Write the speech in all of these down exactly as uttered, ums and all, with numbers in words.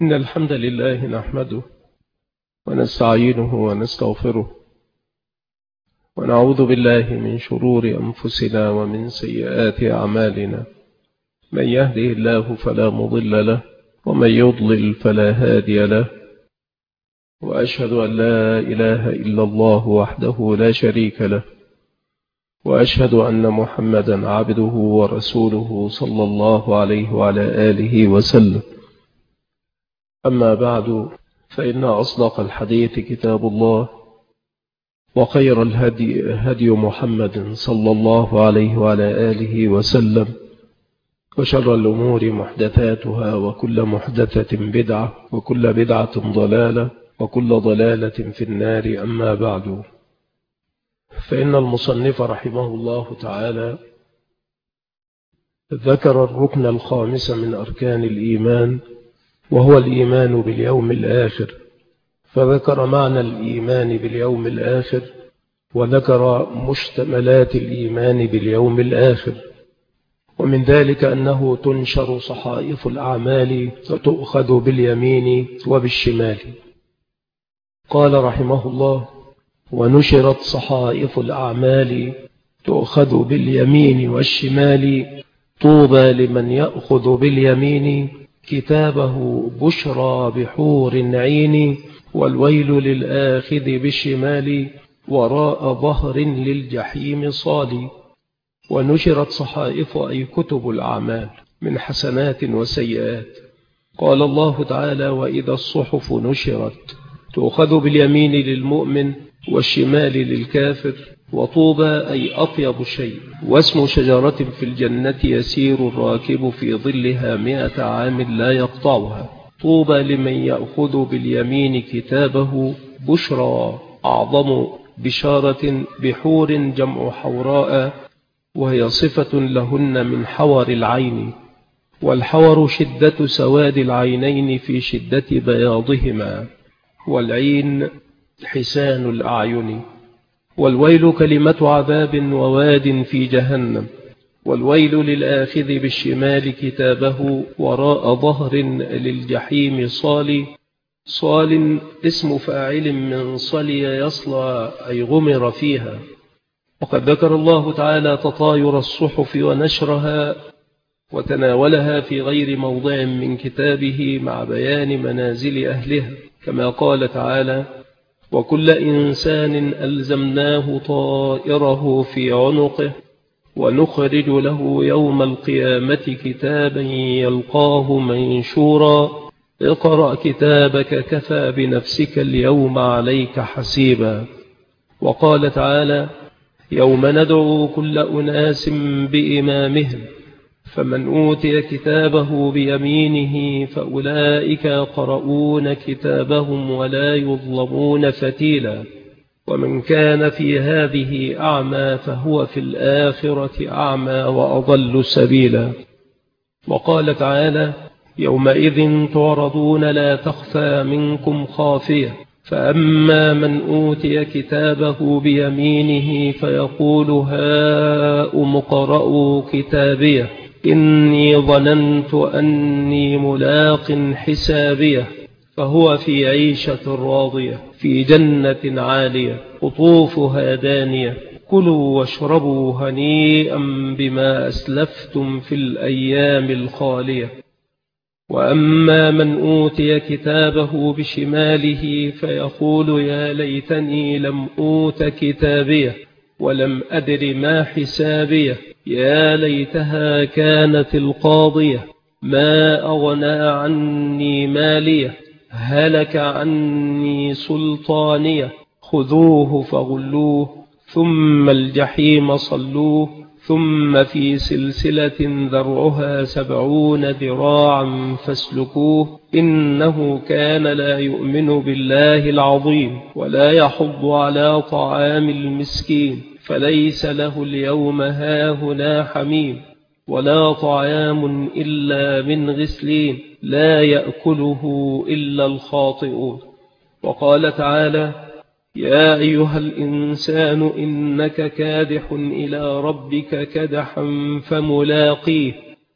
إن الحمد لله نحمده ونستعينه ونستغفره ونعوذ بالله من شرور أنفسنا ومن سيئات أعمالنا. من يهده الله فلا مضل له ومن يضلل فلا هادي له، وأشهد أن لا إله إلا الله وحده لا شريك له، وأشهد أن محمدا عبده ورسوله صلى الله عليه وعلى آله وسلم. أما بعد، فإن أصدق الحديث كتاب الله، وخير الهدي هدي محمد صلى الله عليه وعلى آله وسلم، وشر الأمور محدثاتها، وكل محدثة بدعة، وكل بدعة ضلالة، وكل ضلالة في النار. أما بعد، فإن المصنف رحمه الله تعالى ذكر الركن الخامس من أركان الإيمان، وهو الإيمان باليوم الآخر، فذكر معنى الإيمان باليوم الآخر، وذكر مشتملات الإيمان باليوم الآخر، ومن ذلك أنه تنشر صحائف الأعمال فتؤخذ باليمين وبالشمال. قال رحمه الله: ونشرت صحائف الأعمال تؤخذ باليمين والشمال، طوبى لمن يأخذ باليمين كتابه بشرى بحور عين، والويل للآخذ بالشمال وراء ظهر للجحيم صال. ونشرت صحائف أي كتب الأعمال من حسنات وسيئات. قال الله تعالى: وإذا الصحف نشرت، تؤخذ باليمين للمؤمن والشمال للكافر. وطوبى أي أطيب شيء، واسم شجرة في الجنة يسير الراكب في ظلها مئة عام لا يقطعها. طوبى لمن يأخذ باليمين كتابه بشرى، أعظم بشارة. بحور جمع حوراء، وهي صفة لهن من حور العين، والحور شدة سواد العينين في شدة بياضهما، والعين حسان الأعين. والويل كلمة عذاب وواد في جهنم. والويل للآخذ بالشمال كتابه وراء ظهر للجحيم صال. صال اسم فاعل من صلي يصلى، أي غمر فيها. وقد ذكر الله تعالى تطاير الصحف ونشرها وتناولها في غير موضع من كتابه مع بيان منازل أهلها، كما قال تعالى: وكل إنسان ألزمناه طائره في عنقه ونخرج له يوم القيامة كتابا يلقاه منشورا. اقرأ كتابك كفى بنفسك اليوم عليك حسيبا. وقال تعالى: يوم ندعو كل أناس بإمامهم، فمن أوتي كتابه بيمينه فأولئك يقرؤون كتابهم ولا يظلمون فتيلا. ومن كان في هذه أعمى فهو في الآخرة أعمى وأضل سبيلا. وقال تعالى: يومئذ تعرضون لا تخفى منكم خافية، فأما من أوتي كتابه بيمينه فيقول هاؤم اقرءوا كتابيه، إني ظننت أني ملاق حسابيه، فهو في عيشة راضية في جنة عالية قطوفها دانية. كلوا واشربوا هنيئا بما أسلفتم في الأيام الخالية. وأما من أوتي كتابه بشماله فيقول يا ليتني لم أوت كتابيه ولم أدر ما حسابيه، يا ليتها كانت القاضية ما أغنى عني ماليه، هلك عني سلطانيه. خذوه فغلوه ثم الجحيم صلوه، ثم في سلسلة ذرعها سبعون ذراعا فاسلكوه، إنه كان لا يؤمن بالله العظيم ولا يحض على طعام المسكين، فليس له اليوم هاهنا حميم ولا طعام إلا من غسلين، لا يأكله إلا الخاطئون. وقال تعالى: يا أيها الإنسان إنك كادح إلى ربك كدحا فملاقيه،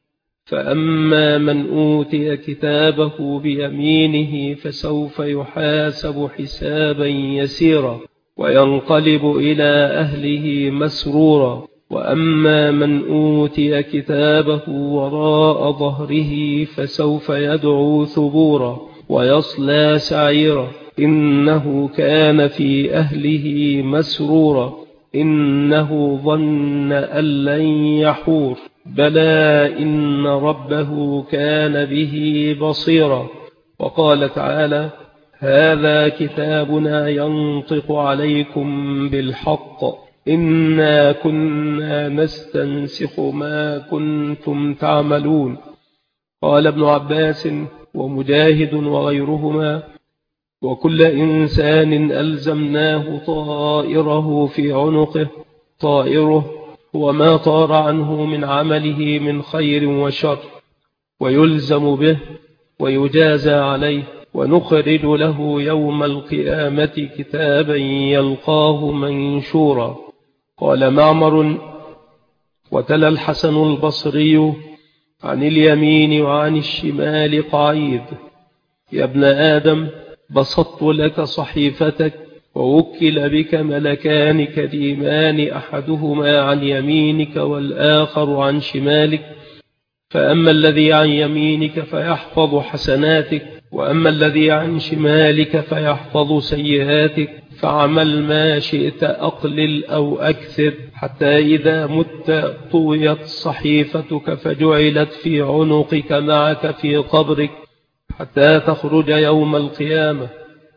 فأما من أوتي كتابه بيمينه فسوف يحاسب حسابا يسيرا وينقلب إلى أهله مسرورا وأما من أوتي كتابه وراء ظهره فسوف يدعو ثبورا ويصلى سعيرا إنه كان في أهله مسرورا إنه ظن أن لن يحور بلى إن ربه كان به بصيرا. وقال تعالى: هذا كتابنا ينطق عليكم بالحق إنا كنا نستنسخ ما كنتم تعملون. قال ابن عباس ومجاهد وغيرهما: وكل إنسان ألزمناه طائره في عنقه. طائره هو ما طار عنه من عمله من خير وشر ويلزم به ويجازى عليه، ونخرج له يوم القيامة كتابا يلقاه منشورا. قال معمر: وتلا الحسن البصري عن اليمين وعن الشمال قعيد: يا ابن آدم بسطت لك صحيفتك ووكل بك ملكان كريمان أحدهما عن يمينك والآخر عن شمالك، فأما الذي عن يمينك فيحفظ حسناتك وأما الذي عن شمالك فيحفظ سيئاتك، فعمل ما شئت أقلل أو أكثر حتى إذا مت طويت صحيفتك فجعلت في عنقك معك في قبرك حتى تخرج يوم القيامة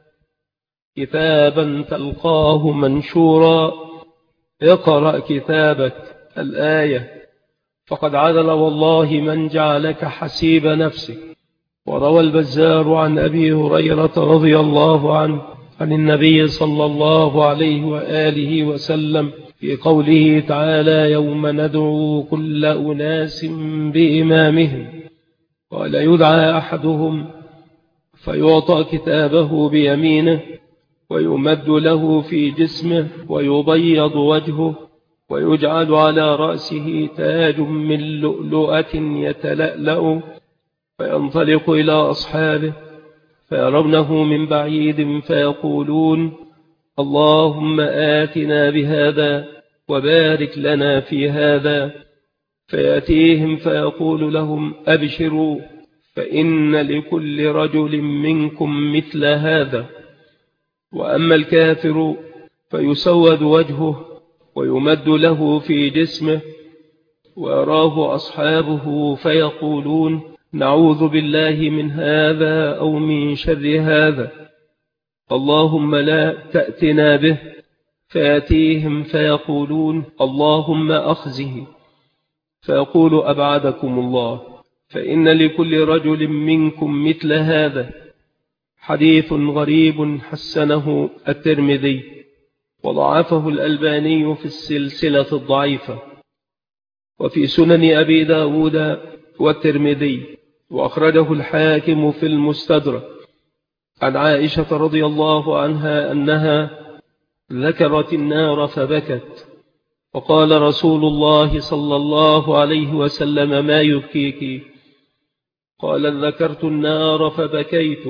كتابا تلقاه منشورا. اقرأ كتابك. الآية: فقد عدل والله من جعلك حسيب نفسك. وروى البزار عن أبي هريرة رضي الله عنه عن النبي صلى الله عليه وآله وسلم في قوله تعالى: يوم ندعو كل أناس بإمامهم، قال: يدعى أحدهم فيعطى كتابه بيمينه ويمد له في جسمه ويبيض وجهه ويجعل على رأسه تاج من لؤلؤة يتلألأ، فينطلق إلى أصحابه فيرونه من بعيد فيقولون: اللهم آتنا بهذا وبارك لنا في هذا، فيأتيهم فيقول لهم: أبشروا فإن لكل رجل منكم مثل هذا. وأما الكافر فيسود وجهه ويمد له في جسمه ويراه أصحابه فيقولون: نعوذ بالله من هذا أو من شر هذا، اللهم لا تأتنا به. فيأتيهم فيقولون: اللهم أخزه، فيقول: أبعدكم الله، فإن لكل رجل منكم مثل هذا. حديث غريب حسنه الترمذي وضعفه الألباني في السلسلة الضعيفة، وفي سنن أبي داود والترمذي، وأخرجه الحاكم في المستدرك عن عائشة رضي الله عنها أنها ذكرت النار فبكت، وقال رسول الله صلى الله عليه وسلم: ما يبكيك؟ قال: ذكرت النار فبكيت.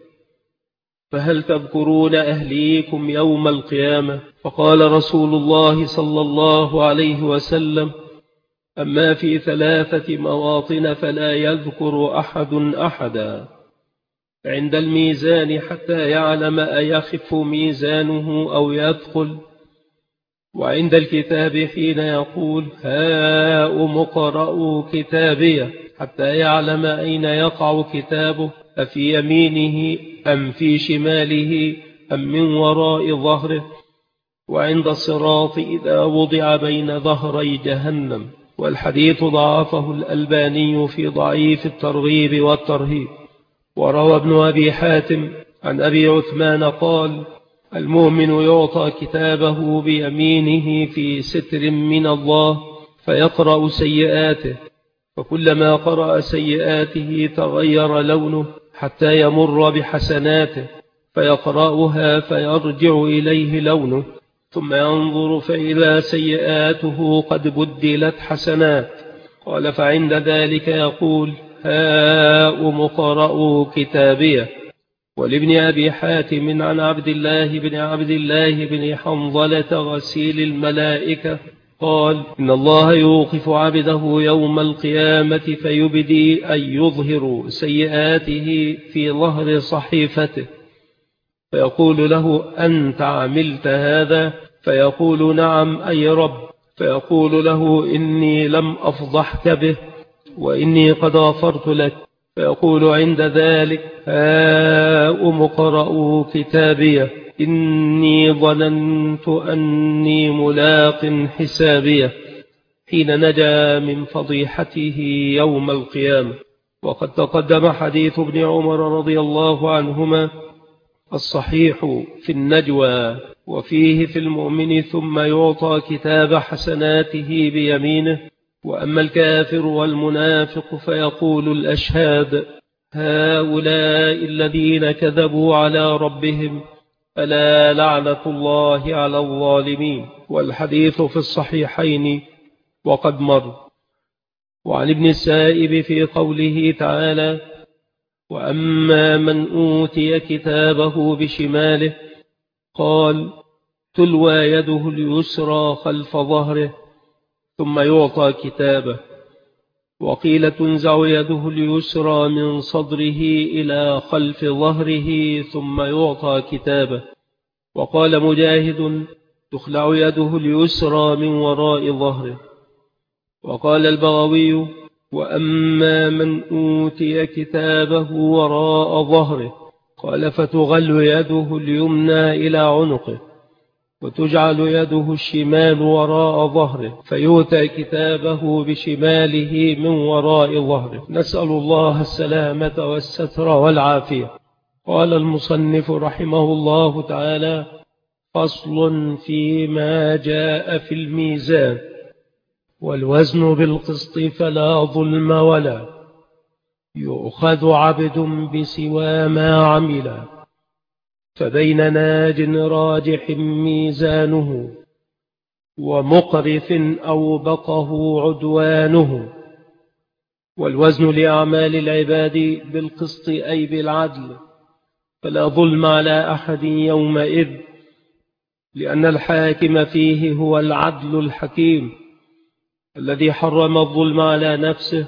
فهل تذكرون أهليكم يوم القيامة؟ فقال رسول الله صلى الله عليه وسلم: أما في ثلاثة مواطن فلا يذكر أحد أحدا: عند الميزان حتى يعلم أيخف ميزانه أو يثقل، وعند الكتاب حين يقول: هاؤم اقرءوا كتابيه، حتى يعلم أين يقع كتابه، أفي يمينه أم في شماله أم من وراء ظهره، وعند الصراط إذا وضع بين ظهري جهنم. والحديث ضعفه الألباني في ضعيف الترغيب والترهيب. وروى ابن أبي حاتم عن أبي عثمان قال: المؤمن يعطى كتابه بيمينه في ستر من الله فيقرأ سيئاته، فكلما قرأ سيئاته تغير لونه حتى يمر بحسناته فيقرأها فيرجع إليه لونه، ثم ينظر فإذا سيئاته قد بدلت حسنات، قال فعند ذلك يقول هاؤم اقرءوا كتابيه. ولابن أبي حاتم عن عبد الله بن عبد الله بن حنظلة غسيل الملائكة قال إن الله يوقف عبده يوم القيامة فيبدي أن يظهر سيئاته في ظهر صحيفته، فيقول له أنت عملت هذا؟ فيقول نعم أي رب. فيقول له إني لم أفضحك به وإني قد غفرت لك. فيقول عند ذلك هاؤم اقرءوا كتابيه إني ظننت أني ملاق حسابيه، حين نجا من فضيحته يوم القيامة. وقد تقدم حديث ابن عمر رضي الله عنهما الصحيح في النجوى، وفيه في المؤمن ثم يعطى كتاب حسناته بيمينه، وأما الكافر والمنافق فيقول الأشهاد هؤلاء الذين كذبوا على ربهم ألا لعنة الله على الظالمين. والحديث في الصحيحين وقد مر. وعن ابن السائب في قوله تعالى وأما من أوتي كتابه بشماله قال تلوى يده اليسرى خلف ظهره ثم يعطى كتابه. وقيل تنزع يده اليسرى من صدره إلى خلف ظهره ثم يعطى كتابه. وقال مجاهد تخلع يده اليسرى من وراء ظهره. وقال البغوي وأما من أوتي كتابه وراء ظهره قال فتغل يده اليمنى إلى عنقه وتجعل يده الشمال وراء ظهره فيؤتى كتابه بشماله من وراء ظهره. نسأل الله السلامة والستر والعافية. قال المصنف رحمه الله تعالى فصل فيما جاء في الميزان والوزن بالقسط فلا ظلم ولا يؤخذ عبد بسوى ما عمل فبين ناج راجح ميزانه ومقرف أوبقه عدوانه. والوزن لأعمال العباد بالقسط أي بالعدل فلا ظلم على أحد يومئذ، لأن الحاكم فيه هو العدل الحكيم الذي حرم الظلم على نفسه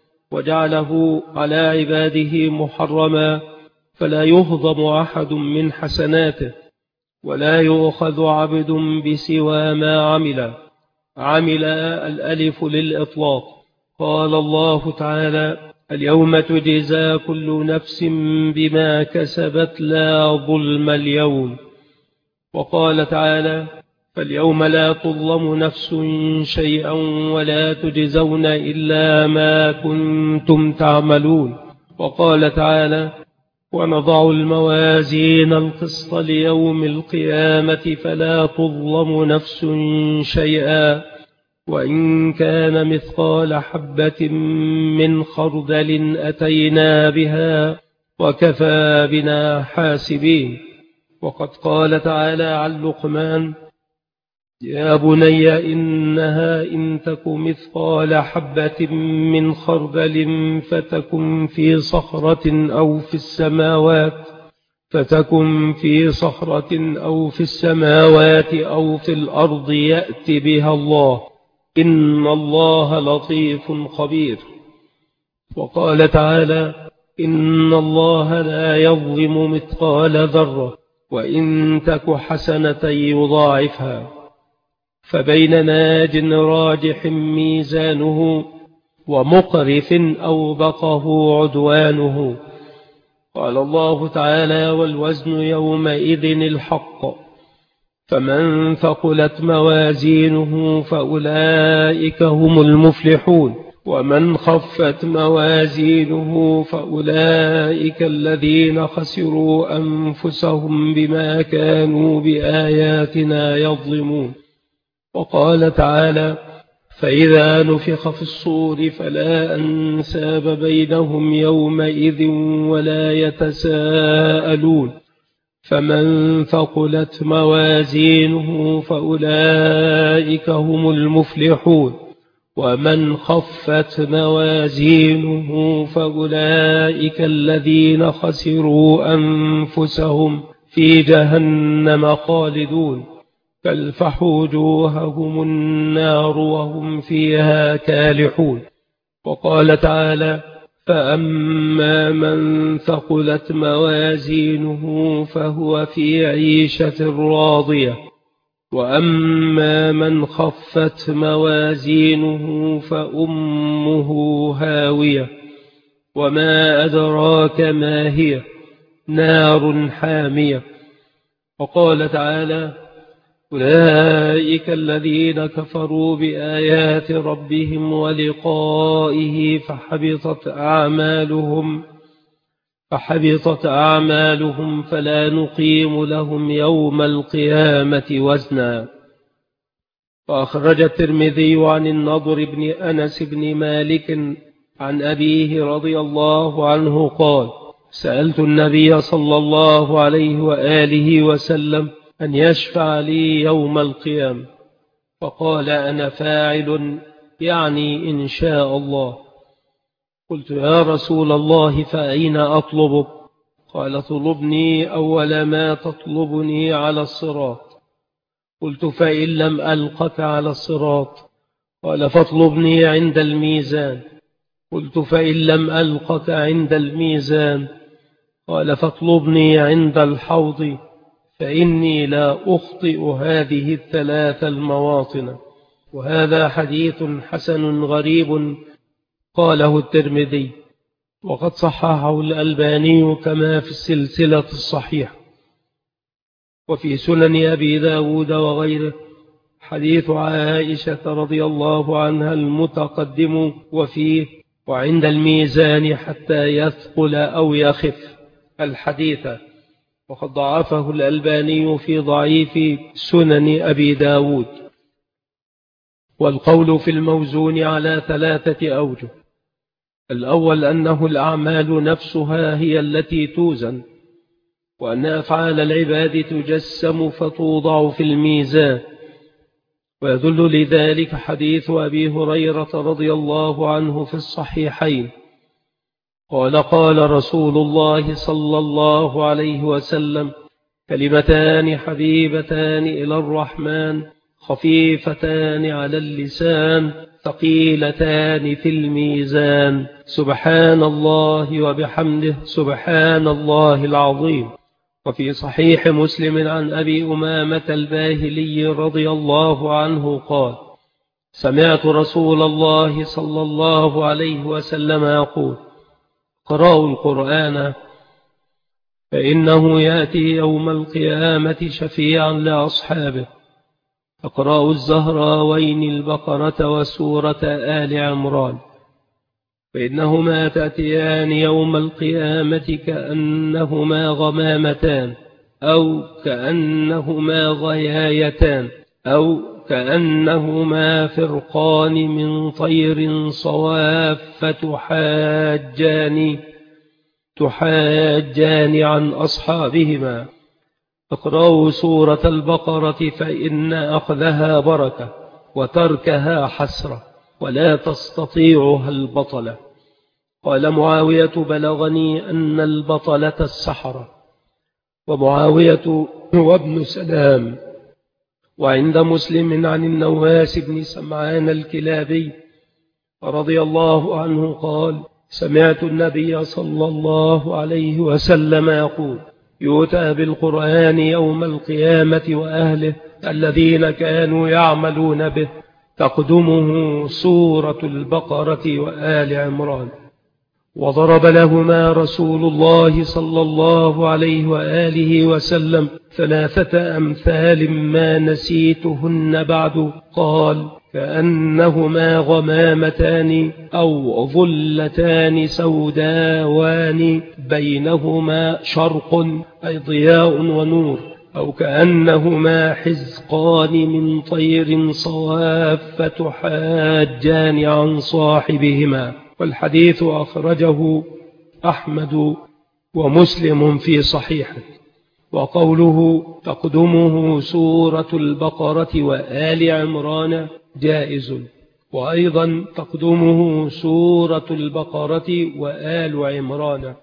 وجعله على عباده محرما، فلا يهضم أحد من حسناته ولا يؤخذ عبد بسوى ما عمل. عمل الألف للإطلاق. قال الله تعالى اليوم تجزى كل نفس بما كسبت لا ظلم اليوم. وقال تعالى فاليوم لا تظلم نفس شيئا ولا تجزون إلا ما كنتم تعملون. وقال تعالى ونضع الموازين القسط ليوم القيامة فلا تظلم نفس شيئا وإن كان مثقال حبة من خردل أتينا بها وكفى بنا حاسبين. وقد قال تعالى عن لقمان يا بني إنها إن تك مثقال حبة من خردل فتكن في صخرة أو في السماوات فتكن في صخرة أو في السماوات أو في الأرض يأت بها الله إن الله لطيف خبير. وقال تعالى إن الله لا يظلم مثقال ذرة وإن تك حسنة يضاعفها. فبين ناج راجح ميزانه ومقرف أوبقه عدوانه. قال الله تعالى والوزن يومئذ الحق فمن ثقلت موازينه فأولئك هم المفلحون ومن خفت موازينه فأولئك الذين خسروا أنفسهم بما كانوا بآياتنا يظلمون. وقال تعالى فإذا نفخ في الصور فلا أنساب بينهم يومئذ ولا يتساءلون. فمن ثقلت موازينه فأولئك هم المفلحون ومن خفت موازينه فأولئك الذين خسروا أنفسهم في جهنم خالدون تلفح وجوههم النار وهم فيها كالحون. وقال تعالى: فأما من ثقلت موازينه فهو في عيشة راضية وأما من خفت موازينه فأمه هاوية وما أدراك ما هي نار حامية. وقال تعالى: أولئك الذين كفروا بآيات ربهم ولقائه فحبطت أعمالهم فحبطت أعمالهم فلا نقيم لهم يوم القيامة وزنا. وأخرج الترمذي عن النضر بن أنس بن مالك عن أبيه رضي الله عنه قال: سألت النبي صلى الله عليه وآله وسلم أن يشفع لي يوم القيامة، فقال: أنا فاعل، يعني إن شاء الله. قلت: يا رسول الله فأين أطلبك؟ قال: طلبني أول ما تطلبني على الصراط. قلت: فإن لم ألقك على الصراط؟ قال: فاطلبني عند الميزان. قلت: فإن لم ألقك عند الميزان؟ قال: فاطلبني عند الحوض، فإني لا أخطئ هذه الثلاث المواطن. وهذا حديث حسن غريب قاله الترمذي، وقد صححه الألباني كما في السلسلة الصحيحة. وفي سنن أبي داود وغيره حديث عائشة رضي الله عنها المتقدم وفيه: وعند الميزان حتى يثقل أو يخف الحديث، وقد ضعفه الألباني في ضعيف سنن أبي داود. والقول في الموزون على ثلاثة أوجه: الأول أنه الأعمال نفسها هي التي توزن، وأن أفعال العباد تجسم فتوضع في الميزان. ويدل لذلك حديث أبي هريرة رضي الله عنه في الصحيحين قال: قال رسول الله صلى الله عليه وسلم: كلمتان حبيبتان إلى الرحمن خفيفتان على اللسان ثقيلتان في الميزان، سبحان الله وبحمده سبحان الله العظيم. وفي صحيح مسلم عن أبي أمامة الباهلي رضي الله عنه قال: سمعت رسول الله صلى الله عليه وسلم يقول: اقرأوا القرآن فإنه يأتي يوم القيامة شفيعا لأصحابه. اقرأوا الزهراوين البقرة وسورة آل عمران، فإنهما تأتيان يوم القيامة كأنهما غمامتان أو كأنهما غيايتان أو كأنهما فرقان من طير صواف تحاجان تحاجان عن أصحابهما. اقرأوا سورة البقرة فإن أخذها بركة وتركها حسرة ولا تستطيعها البطلة. قال معاوية: بلغني أن البطلة السحرة. ومعاوية هو ابن سلام. وعند مسلم عن النواس بن سمعان الكلابي رضي الله عنه قال: سمعت النبي صلى الله عليه وسلم يقول: يؤتى بالقرآن يوم القيامة وأهله الذين كانوا يعملون به، تقدمه سورة البقرة وآل عمران. وضرب لهما رسول الله صلى الله عليه وآله وسلم ثلاثة أمثال ما نسيتهن بعد. قال: كأنهما غمامتان أو ظلتان سوداوان بينهما شرق أي ضياء ونور، أو كأنهما حزقان من طير صواف تحاجان عن صاحبهما. والحديث أخرجه أحمد ومسلم في صحيحه. وقوله تقدمه سورة البقرة وآل عمران جائز، وأيضا تقدمه سورة البقرة وآل عمران.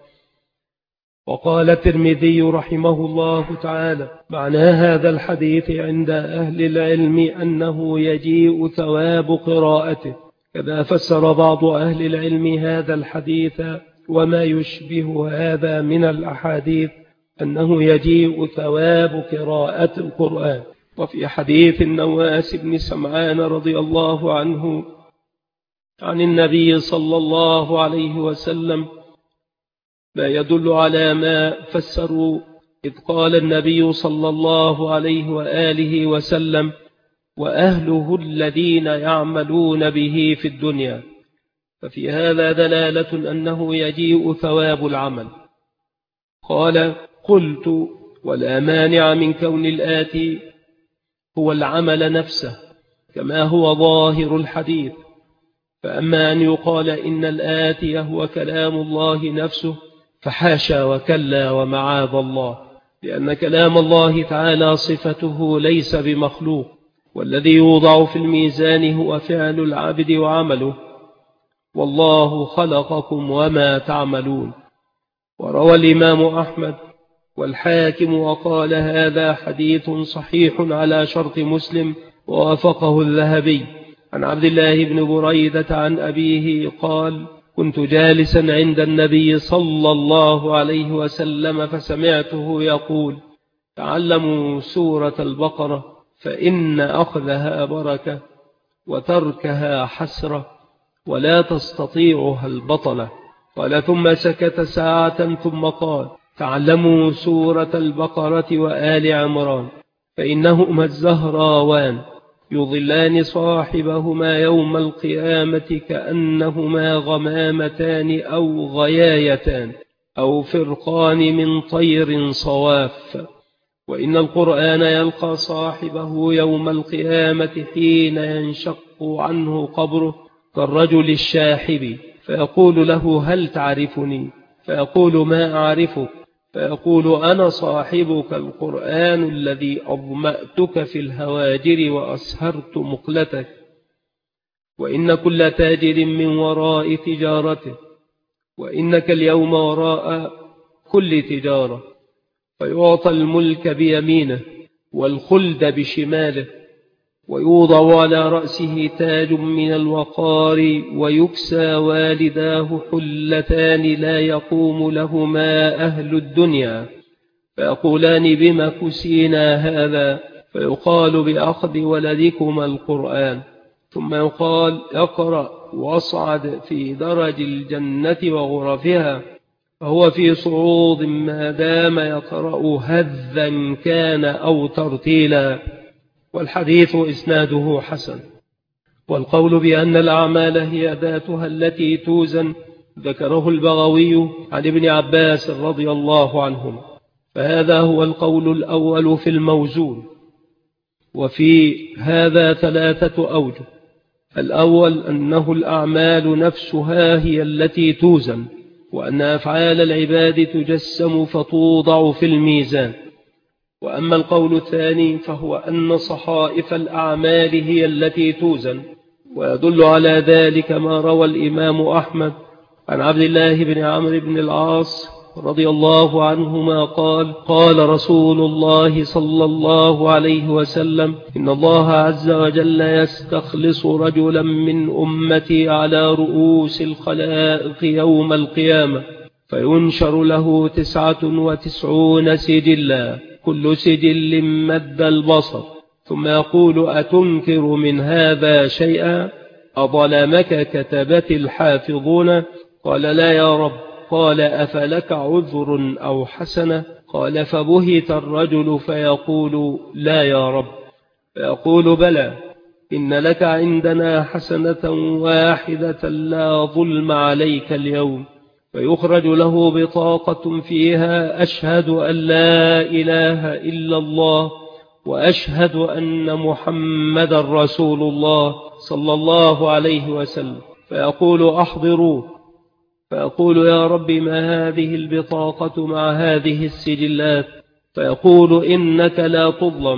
وقال الترمذي رحمه الله تعالى: معنى هذا الحديث عند أهل العلم أنه يجيء ثواب قراءته. كذا فسر بعض أهل العلم هذا الحديث وما يشبه هذا من الأحاديث أنه يجيء ثواب قراءة القرآن. وفي حديث النواس بن سمعان رضي الله عنه عن النبي صلى الله عليه وسلم ما يدل على ما فسروا، إذ قال النبي صلى الله عليه وآله وسلم: وأهله الذين يعملون به في الدنيا. ففي هذا دلالة أنه يجيء ثواب العمل. قال: قلت: ولا مانع من كون الآتي هو العمل نفسه كما هو ظاهر الحديث. فأما أن يقال إن الآتي هو كلام الله نفسه فحاشا وكلا ومعاذ الله، لأن كلام الله تعالى صفته ليس بمخلوق، والذي يوضع في الميزان هو فعل العبد وعمله، والله خلقكم وما تعملون. وروى الإمام أحمد والحاكم وقال: هذا حديث صحيح على شرط مسلم، ووافقه الذهبي. عن عبد الله بن بريدة عن أبيه قال: كنت جالسا عند النبي صلى الله عليه وسلم فسمعته يقول: تعلموا سورة البقرة فإن أخذها بركة وتركها حسرة ولا تستطيعها البطلة. قال: ثم سكت ساعة ثم قال: تعلموا سورة البقرة وآل عمران فإنهما الزهراوان يظلان صاحبهما يوم القيامة كأنهما غمامتان أو غيايتان أو فرقان من طير صواف. وإن القرآن يلقى صاحبه يوم القيامة حين ينشق عنه قبره كالرجل الشاحب، فيقول له: هل تعرفني؟ فيقول: ما أعرفك؟ فيقول: أنا صاحبك القرآن الذي أظمأتك في الهواجر وأسهرت مقلتك. وإن كل تاجر من وراء تجارته، وإنك اليوم وراء كل تجارة. فيعطى الملك بيمينه والخلد بشماله، ويوضع على رأسه تاج من الوقار، ويكسى والداه حلتان لا يقوم لهما أهل الدنيا، فيقولان: بما كسينا هذا؟ فيقال: بأخذ ولدكما القرآن. ثم يقال: اقرأ واصعد في درج الجنة وغرفها، فهو في صعود ما دام يقرأ هذا كان أو ترتيلا. والحديث إسناده حسن. والقول بأن الأعمال هي ذاتها التي توزن ذكره البغوي عن ابن عباس رضي الله عنهما، فهذا هو القول الأول في الموزون. وفي هذا ثلاثة أوجه: الأول أنه الأعمال نفسها هي التي توزن، وأن أفعال العباد تجسم فتوضع في الميزان. وأما القول الثاني فهو أن صحائف الأعمال هي التي توزن، ويدل على ذلك ما روى الإمام أحمد عن عبد الله بن عمرو بن العاص رضي الله عنهما قال: قال رسول الله صلى الله عليه وسلم: إن الله عز وجل يستخلص رجلا من أمتي على رؤوس الخلائق يوم القيامة، فينشر له تسعة وتسعون سجلا، كل سجل مد البصر، ثم يقول: أتنكر من هذا شيئا؟ أظلمك كتبت الحافظون؟ قال: لا يا رب. قال: أفلك عذر أو حسنة؟ قال: فبهت الرجل فيقول: لا يا رب. فيقول: بلى، إن لك عندنا حسنة واحدة لا ظلم عليك اليوم. فيخرج له بطاقة فيها: أشهد أن لا إله إلا الله وأشهد أن محمد رسول الله صلى الله عليه وسلم. فيقول: أحضروه. فيقول: يا رب، ما هذه البطاقة مع هذه السجلات؟ فيقول: إنك لا تظلم.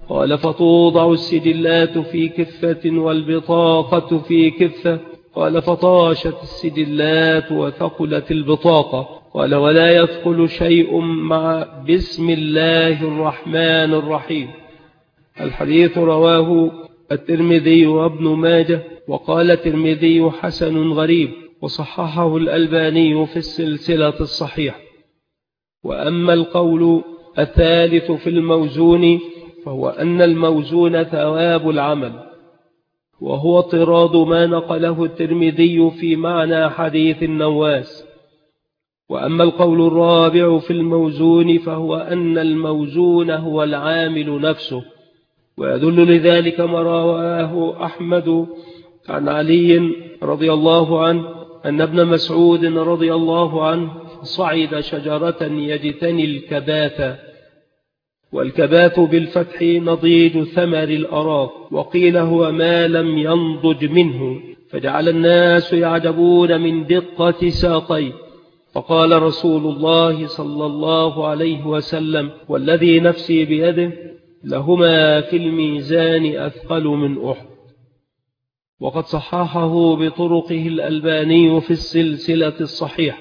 قال فتوضع السجلات في كفة والبطاقة في كفة. قال فطاشت السجلات وثقلت البطاقة. قال ولا يثقل شيء مع بسم الله الرحمن الرحيم. الحديث رواه الترمذي وابن ماجه، وقال الترمذي حسن غريب، وصححه الألباني في السلسلة الصحيحة. وأما القول الثالث في الموزون فهو أن الموزون ثواب العمل، وهو اطراد ما نقله الترمذي في معنى حديث النواس. وأما القول الرابع في الموزون فهو أن الموزون هو العامل نفسه، ويدل لذلك ما رواه أحمد عن علي رضي الله عنه أن ابن مسعود رضي الله عنه صعد شجرة يجتني الكباث، والكباث بالفتح نضيج ثمر الأراك، وقيل هو ما لم ينضج منه، فجعل الناس يعجبون من دقة ساقيه. فقال رسول الله صلى الله عليه وسلم والذي نفسي بيده لهما في الميزان أثقل من أحد. وقد صححه بطرقه الألباني في السلسلة الصحيحة.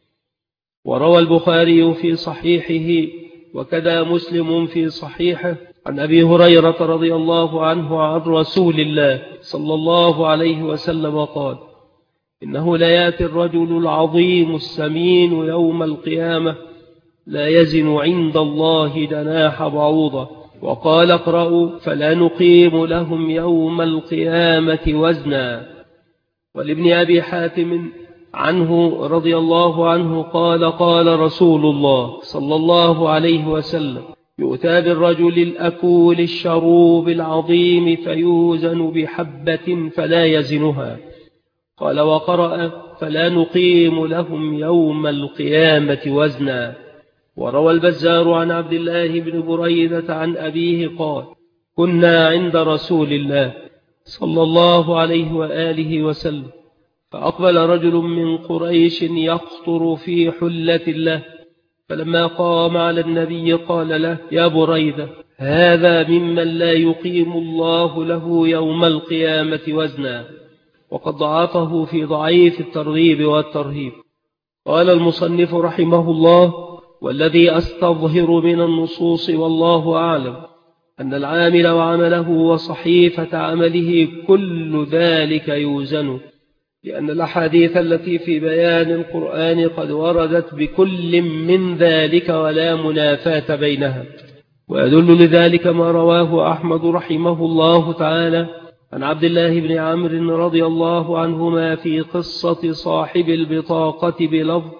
وروى البخاري في صحيحه وكذا مسلم في صحيحه عن أبي هريرة رضي الله عنه عن رسول الله صلى الله عليه وسلم قال إنه لا يأتي الرجل العظيم السمين يوم القيامة لا يزن عند الله جناح بعوضة. وقال اقرأوا فلا نقيم لهم يوم القيامة وزنا. ولابن أبي حاتم عنه رضي الله عنه قال قال رسول الله صلى الله عليه وسلم يؤتى بالرجل الأكول الشروب العظيم فيوزن بحبة فلا يزنها. قال وقرأ فلا نقيم لهم يوم القيامة وزنا. وروى البزار عن عبد الله بن بريدة عن أبيه قال كنا عند رسول الله صلى الله عليه وآله وسلم فأقبل رجل من قريش يخطر في حلة له، فلما قام على النبي قال له يا بريدة هذا ممن لا يقيم الله له يوم القيامة وزنا. وقد ضعفه في ضعيف الترغيب والترهيب. قال المصنف رحمه الله والذي أستظهر من النصوص والله أعلم أن العامل وعمله وصحيفة عمله كل ذلك يوزن، لأن الأحاديث التي في بيان القرآن قد وردت بكل من ذلك ولا منافاة بينها. ويدل لذلك ما رواه أحمد رحمه الله تعالى عن عبد الله بن عمرو رضي الله عنهما في قصة صاحب البطاقة بلفظ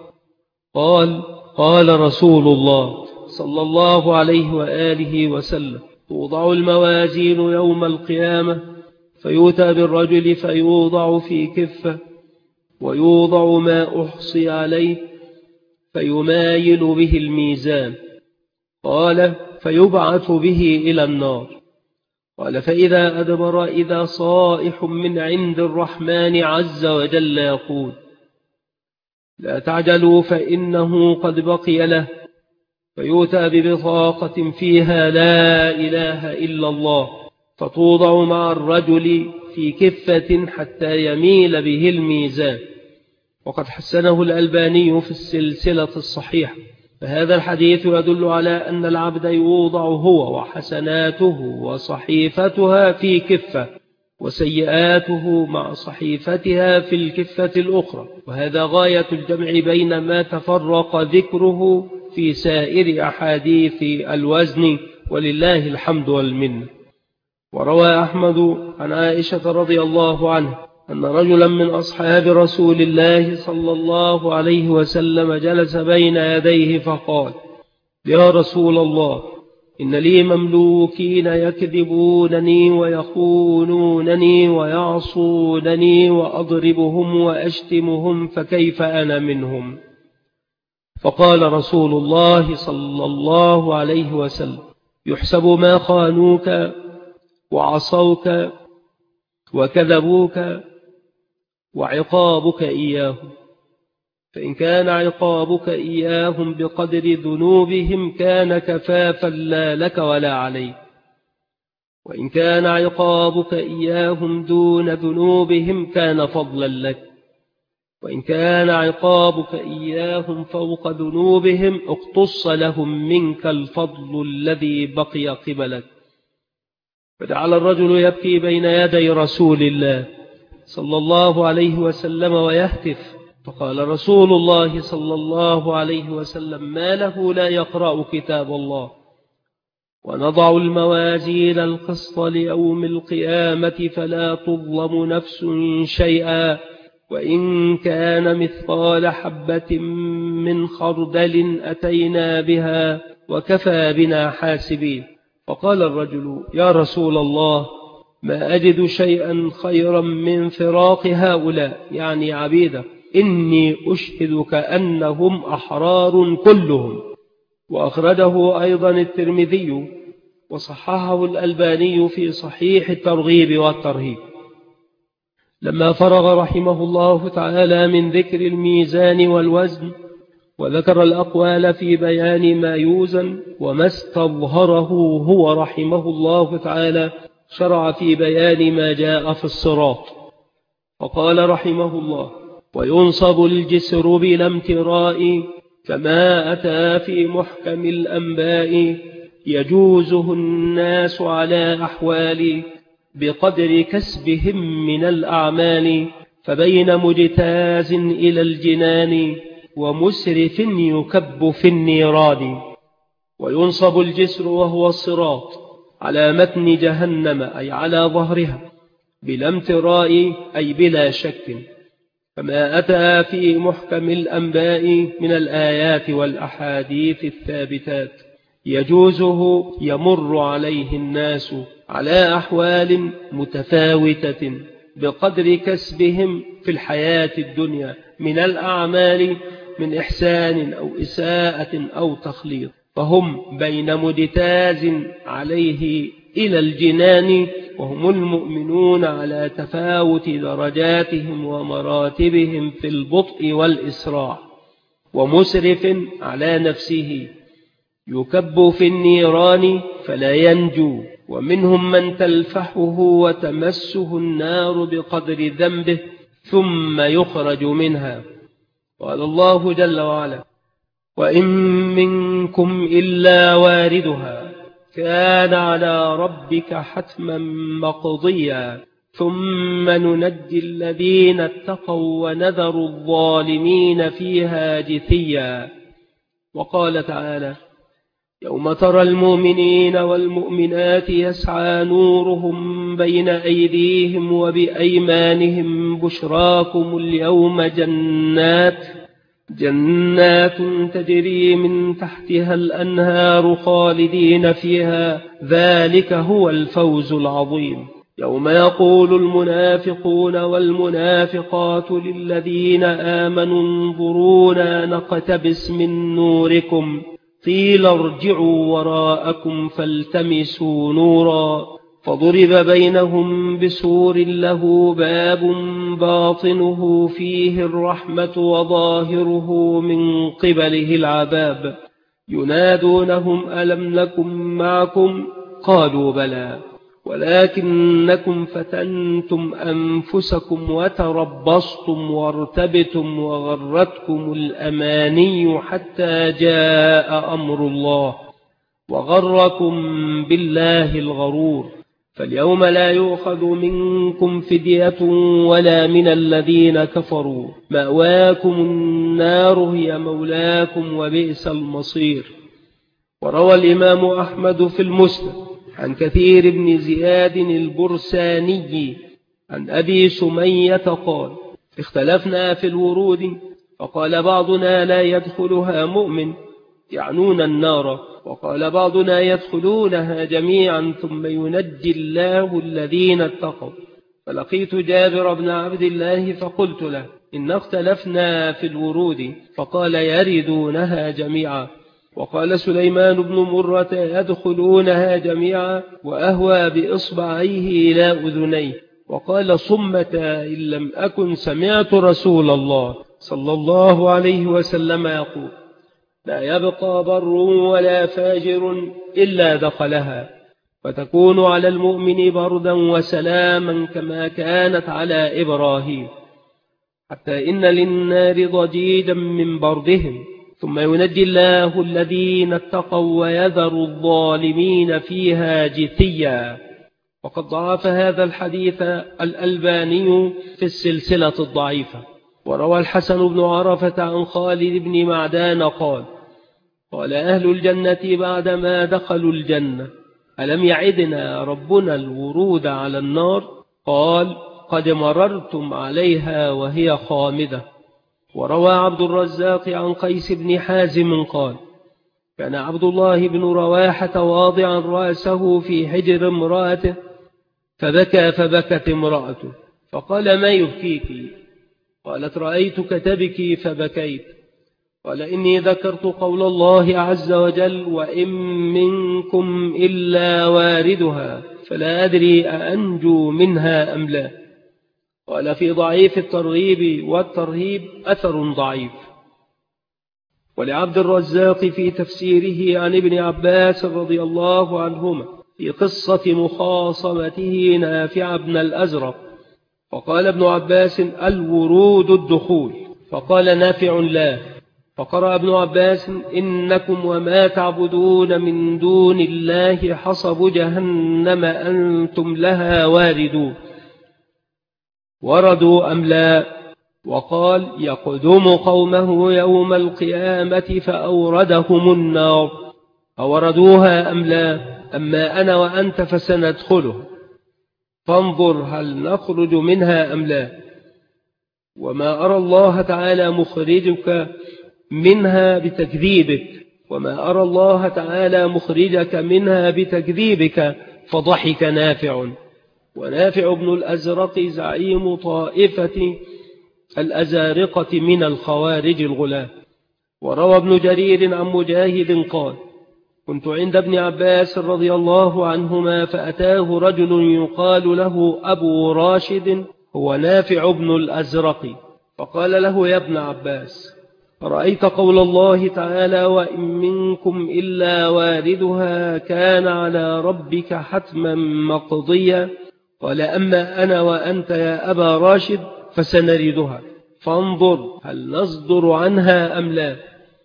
قال قال رسول الله صلى الله عليه وآله وسلم توضع الموازين يوم القيامة فيؤتى بالرجل فيوضع في كفة ويوضع ما أحصي عليه فيمايل به الميزان. قال فيبعث به إلى النار. قال فإذا أدبر إذا صائح من عند الرحمن عز وجل يقول لا تعجلوا فإنه قد بقي له، فيؤتى ببطاقة فيها لا إله إلا الله فتوضع مع الرجل في كفة حتى يميل به الميزان. وقد حسنه الألباني في السلسلة الصحيحة. فهذا الحديث يدل على أن العبد يوضع هو وحسناته وصحيفتها في كفة وسيئاته مع صحيفتها في الكفة الأخرى، وهذا غاية الجمع بين ما تفرق ذكره في سائر أحاديث الوزن ولله الحمد والمنة. وروى أحمد عن عائشة رضي الله عنها أن رجلا من أصحاب رسول الله صلى الله عليه وسلم جلس بين يديه فقال يا رسول الله إن لي مملوكين يكذبونني ويخونونني ويعصونني وأضربهم وأشتمهم فكيف أنا منهم؟ فقال رسول الله صلى الله عليه وسلم يحسب ما خانوك وعصوك وكذبوك وعقابك إياهم، فإن كان عقابك إياهم بقدر ذنوبهم كان كفافا لا لك ولا عليك، وإن كان عقابك إياهم دون ذنوبهم كان فضلا لك، وإن كان عقابك إياهم فوق ذنوبهم اقتص لهم منك الفضل الذي بقي قبلك. فجعل الرجل يبكي بين يدي رسول الله صلى الله عليه وسلم ويهتف، فقال رسول الله صلى الله عليه وسلم: ما له لا يقرأ كتاب الله؟ ونضع الموازين القسط ليوم القيامة فلا تظلم نفس شيئا، وإن كان مثقال حبة من خردل أتينا بها وكفى بنا حاسبين. فقال الرجل: يا رسول الله، ما أجد شيئا خيرا من فراق هؤلاء، يعني عبيدة، إني أشهدك أنهم أحرار كلهم. وأخرجه أيضا الترمذي وصححه الألباني في صحيح الترغيب والترهيب. لما فرغ رحمه الله تعالى من ذكر الميزان والوزن وذكر الأقوال في بيان ما يوزن وما استظهره هو رحمه الله تعالى، شرع في بيان ما جاء في الصراط. فقال رحمه الله: وينصب الجسر بلا امتراء كما أتى في محكم الأنباء، يجوزه الناس على أحوال بقدر كسبهم من الأعمال، فبين مجتاز إلى الجنان ومسرف يكب في النيران. وينصب الجسر وهو الصراط على متن جهنم، أي على ظهرها، بلا امتراء أي بلا شك، كما أتى في محكم الأنباء من الآيات والأحاديث الثابتات. يجوزه يمر عليه الناس على أحوال متفاوتة بقدر كسبهم في الحياة الدنيا من الأعمال، من إحسان أو إساءة أو تخليط، فهم بين مجتاز عليه إلى الجنان، وهم المؤمنون على تفاوت درجاتهم ومراتبهم في البطء والإسراع، ومسرف على نفسه يكب في النيران فلا ينجو، ومنهم من تلفحه وتمسه النار بقدر ذنبه ثم يخرج منها. قال الله جل وعلا: وإن منكم إلا واردها كان على ربك حتما مقضيا ثم ننجي الذين اتقوا ونذر الظالمين فيها جثيا. وقال تعالى: يوم ترى المؤمنين والمؤمنات يسعى نورهم بين أيديهم وبأيمانهم بشراكم اليوم جنات جنات تجري من تحتها الأنهار خالدين فيها، ذلك هو الفوز العظيم. يوم يقول المنافقون والمنافقات للذين آمنوا انظرونا نقتبس من نوركم قيل ارجعوا وراءكم فالتمسوا نورا فضرب بينهم بسور له باب باطنه فيه الرحمة وظاهره من قبله العذاب ينادونهم ألم نكن معكم قالوا بلى ولكنكم فتنتم أنفسكم وتربصتم وارتبتم وغرتكم الأماني حتى جاء أمر الله وغركم بالله الغرور. فاليوم لا يؤخذ منكم فدية ولا من الذين كفروا، مأواكم النار هي مولاكم وبئس المصير. وروى الإمام أحمد في المسند عن كثير بن زياد البرساني عن أبي سمية قال: اختلفنا في الورود فقال بعضنا لا يدخلها مؤمن يعنون النار، وقال بعضنا يدخلونها جميعا ثم ينجي الله الذين اتقوا. فلقيت جابر بن عبد الله فقلت له: إن اختلفنا في الورود، فقال: يردونها جميعا. وقال سليمان بن مرة: يدخلونها جميعا، وأهوى بإصبعيه إلى أذنيه. وقال صمة: إن لم أكن سمعت رسول الله صلى الله عليه وسلم يقول: لا يبقى بر ولا فاجر إلا دخلها. فتكون على المؤمن بردا وسلاما كما كانت على إبراهيم، حتى إن للنار ضجيجا من بردهم، ثم ينجي الله الذين اتقوا ويذر الظالمين فيها جثيا. وقد ضعف هذا الحديث الألباني في السلسلة الضعيفة. وروى الحسن بن عرفة عن خالد بن معدان قال: قال أهل الجنة بعدما دخلوا الجنة: ألم يعدنا ربنا الورود على النار؟ قال: قد مررتم عليها وهي خامدة. وروى عبد الرزاق عن قيس بن حازم قال: كان عبد الله بن رواحة واضعا رأسه في حجر امرأته فبكى فبكت امرأته، فقال: ما يبكيك؟ قالت: رأيتك تبكي فبكيت. قال: إني ذكرت قول الله عز وجل: وإن منكم إلا واردها، فلا أدري أأنجو منها أم لا. قال: في ضعيف الترغيب والترهيب أثر ضعيف. ولعبد الرزاق في تفسيره عن ابن عباس رضي الله عنهما في قصة مخاصمته نافع بن الأزرق، فقال ابن عباس: الورود الدخول، فقال نافع: لا. فقرأ ابن عباس: إنكم وما تعبدون من دون الله حصب جهنم أنتم لها واردون، وردوا أم لا؟ وقال: يقدم قومه يوم القيامة فأوردهم النار، أوردوها أم لا؟ أما أنا وأنت فسندخله، فانظر هل نخرج منها أم لا. وما أرى الله تعالى مخرجك منها بتكذيبك وما أرى الله تعالى مخرجك منها بتكذيبك. فضحك نافع. ونافع بن الأزرق زعيم طائفة الأزارقة من الخوارج الغلاة. وروى ابن جرير عن مجاهد قال: كنت عند ابن عباس رضي الله عنهما فأتاه رجل يقال له أبو راشد، هو نافع بن الأزرق، فقال له: يا ابن عباس، رأيت قول الله تعالى: وإن منكم إلا واردها كان على ربك حتما مقضيا؟ قال: أما أنا وأنت يا أبا راشد فسنردها، فانظر هل نصدر عنها أم لا.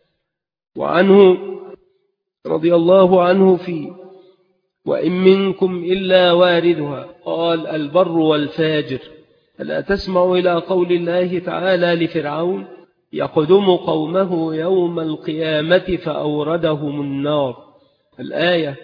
وعنه رضي الله عنه في وإن منكم إلا واردها قال: البر والفاجر. ألا تسمع إلى قول الله تعالى لفرعون: يقدم قومه يوم القيامة فأوردهم النار، الآية.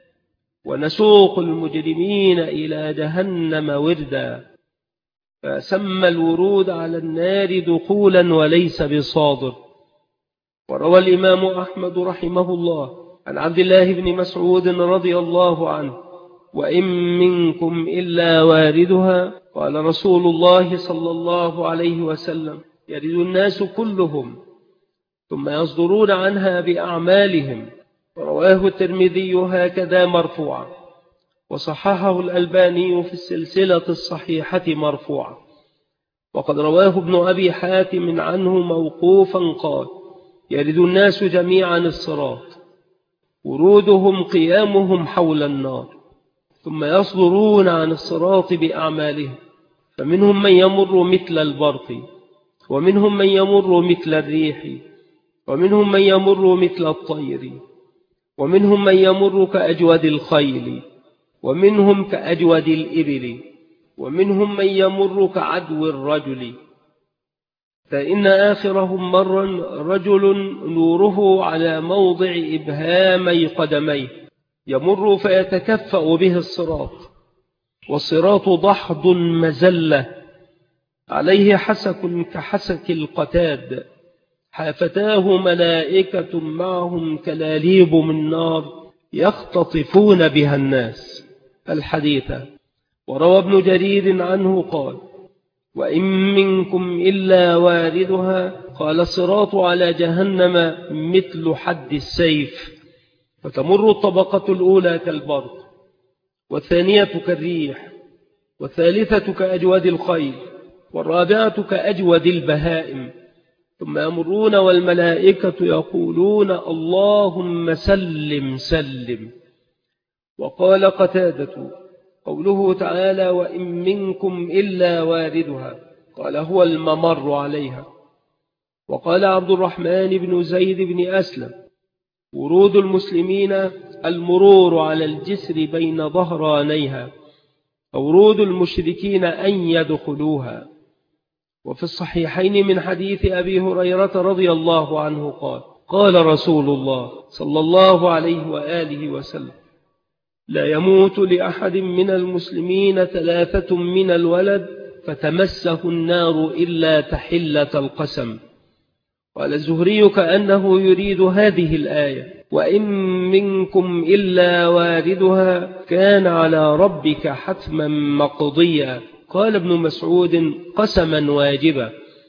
ونسوق المجرمين إلى جهنم وردا. فسمى الورود على النار دخولا وليس بصادر. وروى الإمام أحمد رحمه الله عن عبد الله بن مسعود رضي الله عنه: وإن منكم إلا واردها، قال رسول الله صلى الله عليه وسلم: يرد الناس كلهم ثم يصدرون عنها بأعمالهم. رواه الترمذي هكذا مرفوعا، وصححه الألباني في السلسلة الصحيحة مرفوعا. وقد رواه ابن أبي حاتم عنه موقوفا قال: يرد الناس جميعا الصراط، ورودهم قيامهم حول النار، ثم يصدرون عن الصراط بأعمالهم، فمنهم من يمر مثل البرق، ومنهم من يمر مثل الريح، ومنهم من يمر مثل الطير، ومنهم من يمر كأجود الخيل، ومنهم كأجود الإبل، ومنهم من يمر كعدو الرجل. فإن آخرهم مرا رجل نوره على موضع إبهامي قدميه، يمر فيتكفأ به الصراط، والصراط ضحض مزلة عليه حسك كحسك القتاد، حافتاه ملائكة معهم كلاليب من نار يختطفون بها الناس. الحديث. وروى ابن جرير عنه قال: وإن منكم إلا واردها، قال: الصراط على جهنم مثل حد السيف، فتمر الطبقة الأولى كالبرق، والثانية كالريح، والثالثة كأجود الخيل، والرابعة كأجود البهائم، ثم يمرون والملائكة يقولون: اللهم سلم سلم. وقال قتادة: قوله تعالى: وإن منكم إلا واردها، قال: هو الممر عليها. وقال عبد الرحمن بن زيد بن أسلم: ورود المسلمين المرور على الجسر بين ظهرانيها، ورود المشركين أن يدخلوها. وفي الصحيحين من حديث أبي هريرة رضي الله عنه قال: قال رسول الله صلى الله عليه وآله وسلم: لا يموت لأحد من المسلمين ثلاثة من الولد فتمسه النار إلا تحلة القسم. قال الزهري كأنه يريد هذه الآية: وإن منكم إلا واردها كان على ربك حتما مقضيا. قال ابن مسعود: قسما واجبا.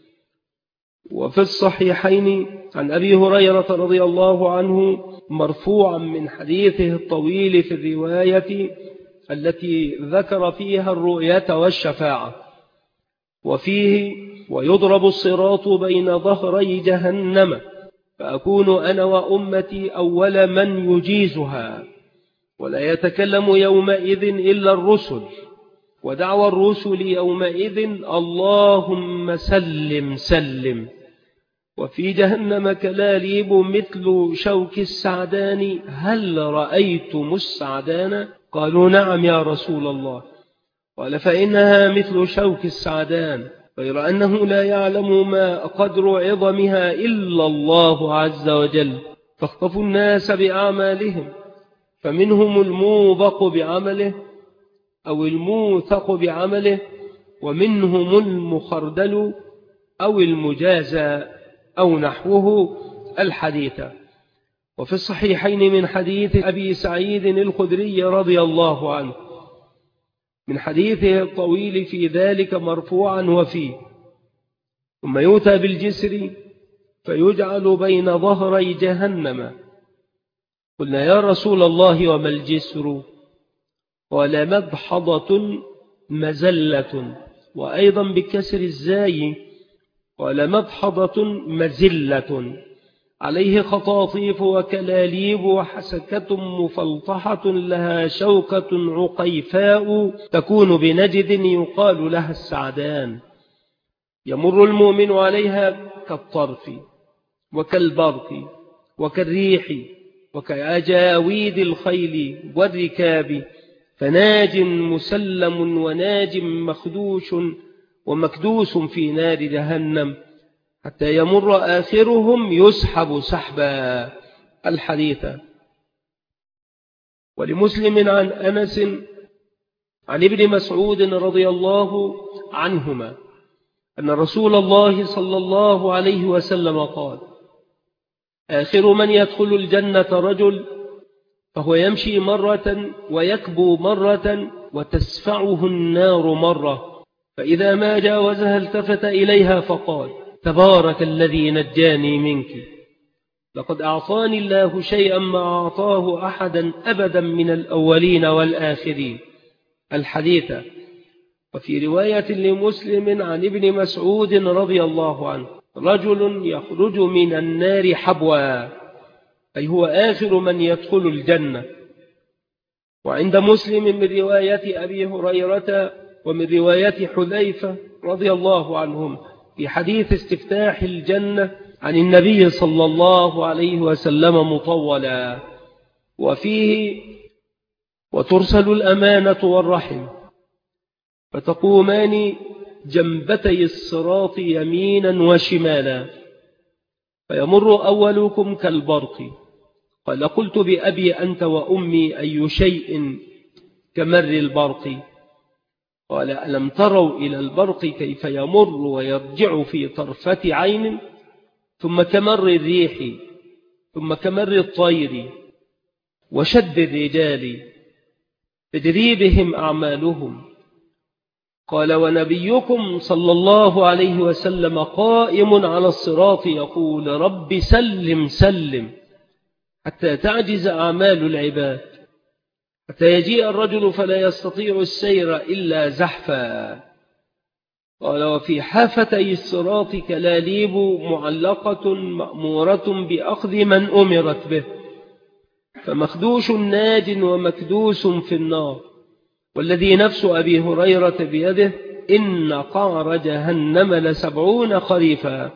وفي الصحيحين عن أبي هريرة رضي الله عنه مرفوعا من حديثه الطويل في الرواية التي ذكر فيها الرؤية والشفاعة، وفيه: ويضرب الصراط بين ظهري جهنم فأكون أنا وأمتي أول من يجيزها، ولا يتكلم يومئذ إلا الرسل، ودعوى الرسل يومئذ اللهم سلم سلم. وفي جهنم كلاليب مثل شوك السعدان، هل رأيتم السعدان؟ قالوا: نعم يا رسول الله. قال: فإنها مثل شوك السعدان، غير أنه لا يعلم ما قدر عظمها إلا الله عز وجل. تخطف الناس بأعمالهم، فمنهم الموبق بعمله أو الموثق بعمله، ومنهم المخردل أو المجازى أو نحوه الحديث. وفي الصحيحين من حديث أبي سعيد الخدري رضي الله عنه من حديثه الطويل في ذلك مرفوعا وفيه: ثم يؤتى بالجسر فيجعل بين ظهري جهنم. قلنا: يا رسول الله وما الجسر؟ قال: مدحضة مزلة. وأيضا بكسر الزاي قال: مدحضة مزلة، عليه خطاطيف وكلاليب وحسكة مفلطحة لها شوكة عقيفاء تكون بنجد يقال لها السعدان، يمر المؤمن عليها كالطرف وكالبرق وكالريح وكأجاويد الخيل والركاب، فناج مسلم وناج مخدوش ومكدوس في نار جهنم، حتى يمر آخرهم يسحب سحبا. الحديث. ولمسلم عن أنس عن ابن مسعود رضي الله عنهما أن رسول الله صلى الله عليه وسلم قال: آخر من يدخل الجنة رجل فهو يمشي مرة ويكبو مرة وتسفعه النار مرة، فإذا ما جاوزها التفت إليها فقال: تبارك الذي نجاني منك، لقد أعطاني الله شيئا ما أعطاه أحدا أبدا من الأولين والآخرين. الحديث. وفي رواية لمسلم عن ابن مسعود رضي الله عنه: رجل يخرج من النار حبوا، أي هو آخر من يدخل الجنة. وعند مسلم من رواية أبي هريرة ومن رواية حذيفة رضي الله عنهم في حديث استفتاح الجنة عن النبي صلى الله عليه وسلم مطولا، وفيه: وترسل الأمانة والرحم فتقومان جنبتي الصراط يمينا وشمالا، فيمر أولكم كالبرق. قال: قلت بأبي أنت وأمي أي شيء كمر البرق؟ قال: ألم تروا إلى البرق كيف يمر ويرجع في طرفة عين، ثم كمر الريح، ثم كمر الطير وشد الرجال تجري بهم أعمالهم. قال: ونبيكم صلى الله عليه وسلم قائم على الصراط يقول: رب سلم سلم، حتى تعجز أعمال العباد، حتى يجيء الرجل فلا يستطيع السير إلا زحفا. قال: وفي حافتي الصراط كلاليب معلقة مأمورة بأخذ من أمرت به، فمخدوش ناج ومكدوس في النار، والذي نفس أبي هريرة بيده إن قعر جهنم لسبعون خريفا.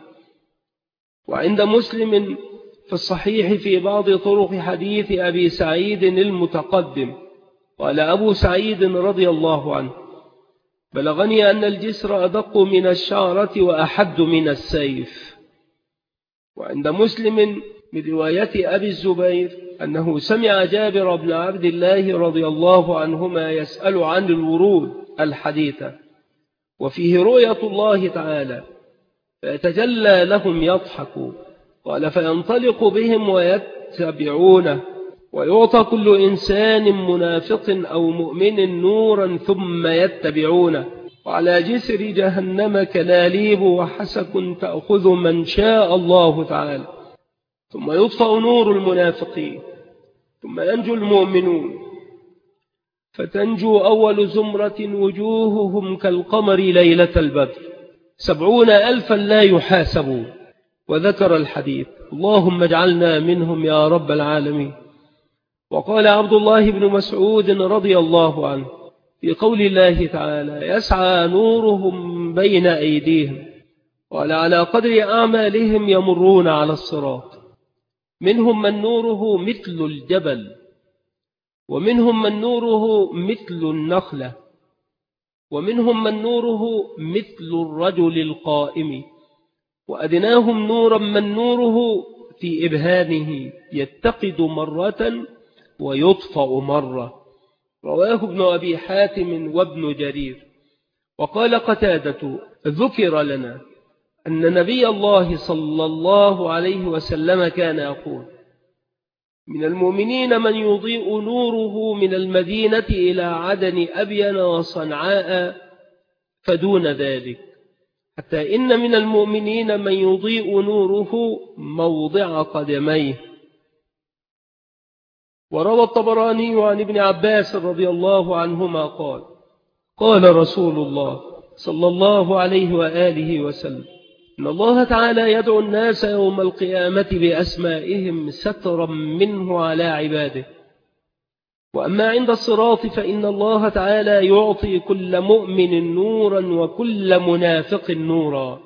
وعند مسلم في الصحيح في بعض طرق حديث أبي سعيد المتقدم قال أبو سعيد رضي الله عنه: بلغني أن الجسر أدق من الشعرة وأحد من السيف. وعند مسلم من رواية أبي الزبير أنه سمع جابر بن عبد الله رضي الله عنهما يسأل عن الورود الحديثة، وفيه رؤية الله تعالى، فيتجلى لهم يضحكوا، قال فينطلق بهم ويتبعونه، ويعطى كل إنسان منافق أو مؤمن نورا ثم يتبعونه، وعلى جسر جهنم كلاليب وحسك تأخذ من شاء الله تعالى، ثم يطفأ نور المنافقين، ثم ينجو المؤمنون، فتنجو أول زمرة وجوههم كالقمر ليلة البدر سبعون ألفا لا يحاسبون. وذكر الحديث: اللهم اجعلنا منهم يا رب العالمين. وقال عبد الله بن مسعود رضي الله عنه في قول الله تعالى: يسعى نورهم بين أيديهم، قال على قدر أعمالهم يمرون على الصراط، منهم من نوره مثل الجبل، ومنهم من نوره مثل النخلة، ومنهم من نوره مثل الرجل القائم، وأدناهم نورا من نوره في إبهامه يتقد مرة ويطفأ مرة. رواه ابن أبي حاتم وابن جرير. وقال قتادة: ذكر لنا أن نبي الله صلى الله عليه وسلم كان يقول: من المؤمنين من يضيء نوره من المدينة إلى عدن أبين وصنعاء فدون ذلك، حتى إن من المؤمنين من يضيء نوره موضع قدميه. وروى الطبراني عن ابن عباس رضي الله عنهما قال: قال رسول الله صلى الله عليه وآله وسلم: إن الله تعالى يدعو الناس يوم القيامة بأسمائهم سترا منه على عباده. وأما عند الصراط فإن الله تعالى يعطي كل مؤمن نورا وكل منافق نورا،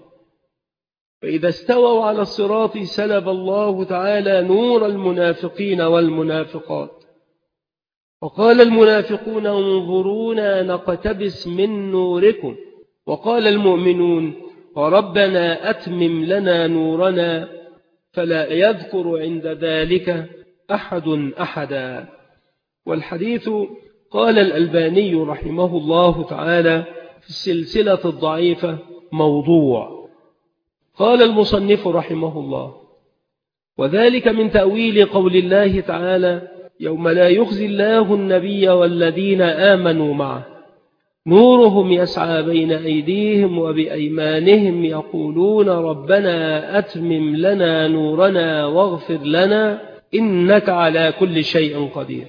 فإذا استووا على الصراط سلب الله تعالى نور المنافقين والمنافقات، وقال المنافقون: انظرونا نقتبس من نوركم، وقال المؤمنون: ربنا أتمم لنا نورنا، فلا يذكر عند ذلك أحد أحدا. والحديث قال الألباني رحمه الله تعالى في السلسلة الضعيفة موضوع. قال المصنف رحمه الله: وذلك من تأويل قول الله تعالى: يوم لا يخزي الله النبي والذين آمنوا معه نورهم يسعى بين أيديهم وبأيمانهم يقولون ربنا أتمم لنا نورنا واغفر لنا إنك على كل شيء قدير.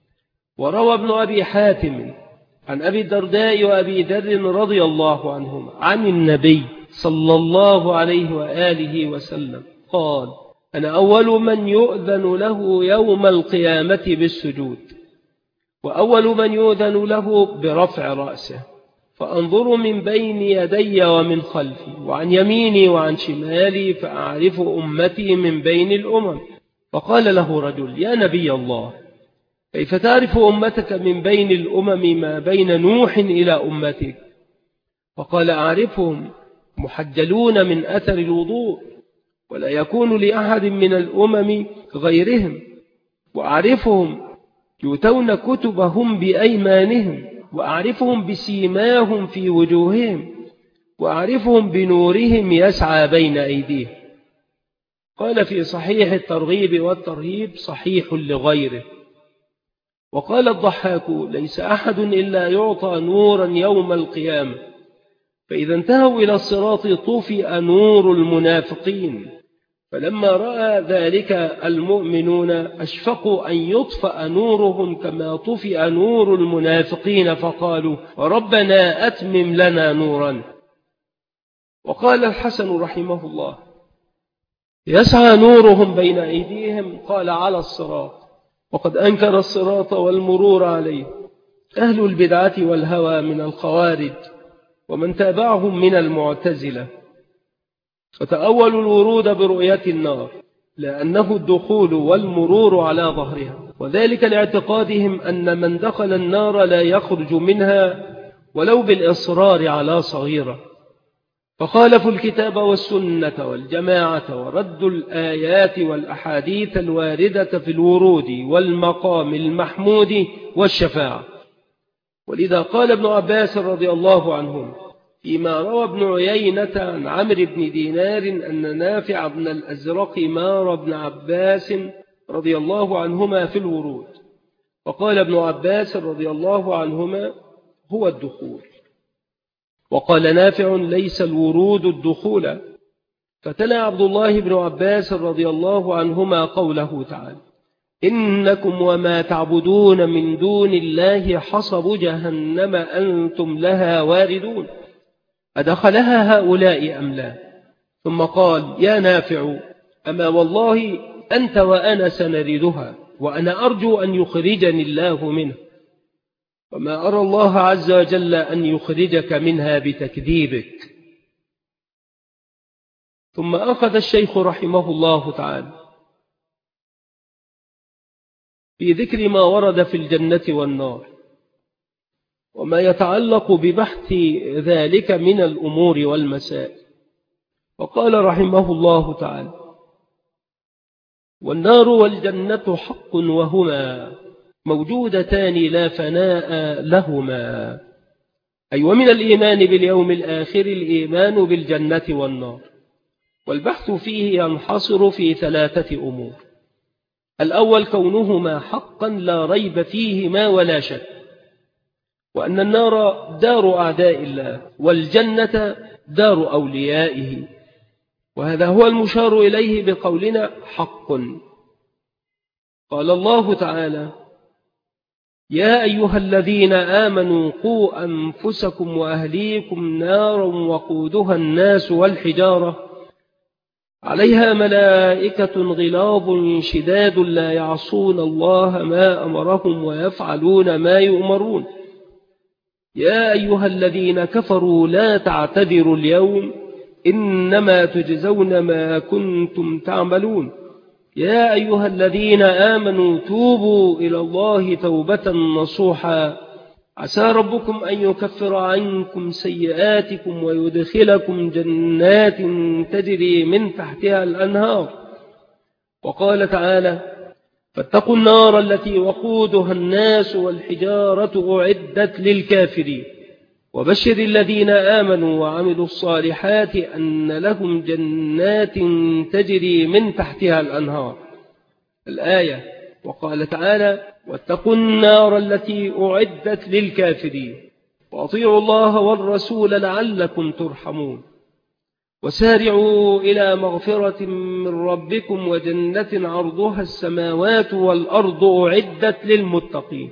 وروى ابن أبي حاتم عن أبي الدرداء وأبي ذر رضي الله عنهما عن النبي صلى الله عليه وآله وسلم قال: أنا أول من يؤذن له يوم القيامة بالسجود، وأول من يؤذن له برفع رأسه، فأنظر من بين يدي ومن خلفي وعن يميني وعن شمالي فأعرف أمتي من بين الأمم. فقال له رجل: يا نبي الله، كيف تعرف أمتك من بين الأمم ما بين نوح إلى أمتك؟ فقال: أعرفهم محجلون من أثر الوضوء، ولا يكون لأحد من الأمم غيرهم، وأعرفهم يؤتون كتبهم بأيمانهم، وأعرفهم بسيماهم في وجوههم، وأعرفهم بنورهم يسعى بين أيديهم. قال في صحيح الترغيب والترهيب صحيح لغيره. وقال الضحاك: ليس أحد إلا يعطى نورا يوم القيامة، فإذا انتهوا إلى الصراط طفئ نور المنافقين، فلما رأى ذلك المؤمنون أشفقوا أن يطفأ نورهم كما طفئ نور المنافقين، فقالوا: ربنا أتمم لنا نورا. وقال الحسن رحمه الله: يسعى نورهم بين أيديهم، قال على الصراط، وقد أنكر الصراط والمرور عليه أهل البدعة والهوى من الخوارج ومن تابعهم من المعتزلة، فتأولوا الورود برؤية النار لأنه الدخول والمرور على ظهرها، وذلك لاعتقادهم أن من دخل النار لا يخرج منها ولو بالإصرار على صغيرة، فخالفوا الكتاب والسنة والجماعة وردوا الآيات والأحاديث الواردة في الورود والمقام المحمود والشفاعة. ولذا قال ابن عباس رضي الله عنهم فيما روى ابن عيينة عن عمرو بن دينار أن نافع بن الأزرق مار ابن عباس رضي الله عنهما في الورود، فقال ابن عباس رضي الله عنهما هو الدخول، وقال نافع ليس الورود الدخول، فتلا عبد الله بن عباس رضي الله عنهما قوله تعالى إنكم وما تعبدون من دون الله حصب جهنم أنتم لها واردون، أدخلها هؤلاء أم لا؟ ثم قال يا نافع أما والله أنت وأنا سنردها وأنا أرجو أن يخرجني الله منه، وما أرى الله عز وجل أن يخرجك منها بتكذيبك. ثم أخذ الشيخ رحمه الله تعالى في ذكر ما ورد في الجنة والنار وما يتعلق ببحث ذلك من الأمور والمسائل، وقال رحمه الله تعالى والنار والجنة حق وهما موجودتان لا فناء لهما، أي ومن الإيمان باليوم الآخر الإيمان بالجنة والنار، والبحث فيه ينحصر في ثلاثة أمور: الأول كونهما حقا لا ريب فيهما ولا شك، وأن النار دار أعداء الله والجنة دار أوليائه، وهذا هو المشار إليه بقولنا حق. قال الله تعالى يا أيها الذين آمنوا قوا أنفسكم وأهليكم نارا وقودها الناس والحجارة عليها ملائكة غلاظ شداد لا يعصون الله ما أمرهم ويفعلون ما يؤمرون يا أيها الذين كفروا لا تعتذروا اليوم إنما تجزون ما كنتم تعملون يا أيها الذين آمنوا توبوا إلى الله توبة نصوحا عسى ربكم أن يكفر عنكم سيئاتكم ويدخلكم جنات تجري من تحتها الأنهار. وقال تعالى فاتقوا النار التي وقودها الناس والحجارة أعدت للكافرين وبشر الذين آمنوا وعملوا الصالحات أن لهم جنات تجري من تحتها الأنهار. الآية. وقال تعالى واتقوا النار التي أعدت للكافرين وأطيعوا الله والرسول لعلكم ترحمون وسارعوا إلى مغفرة من ربكم وجنة عرضها السماوات والأرض أعدت للمتقين.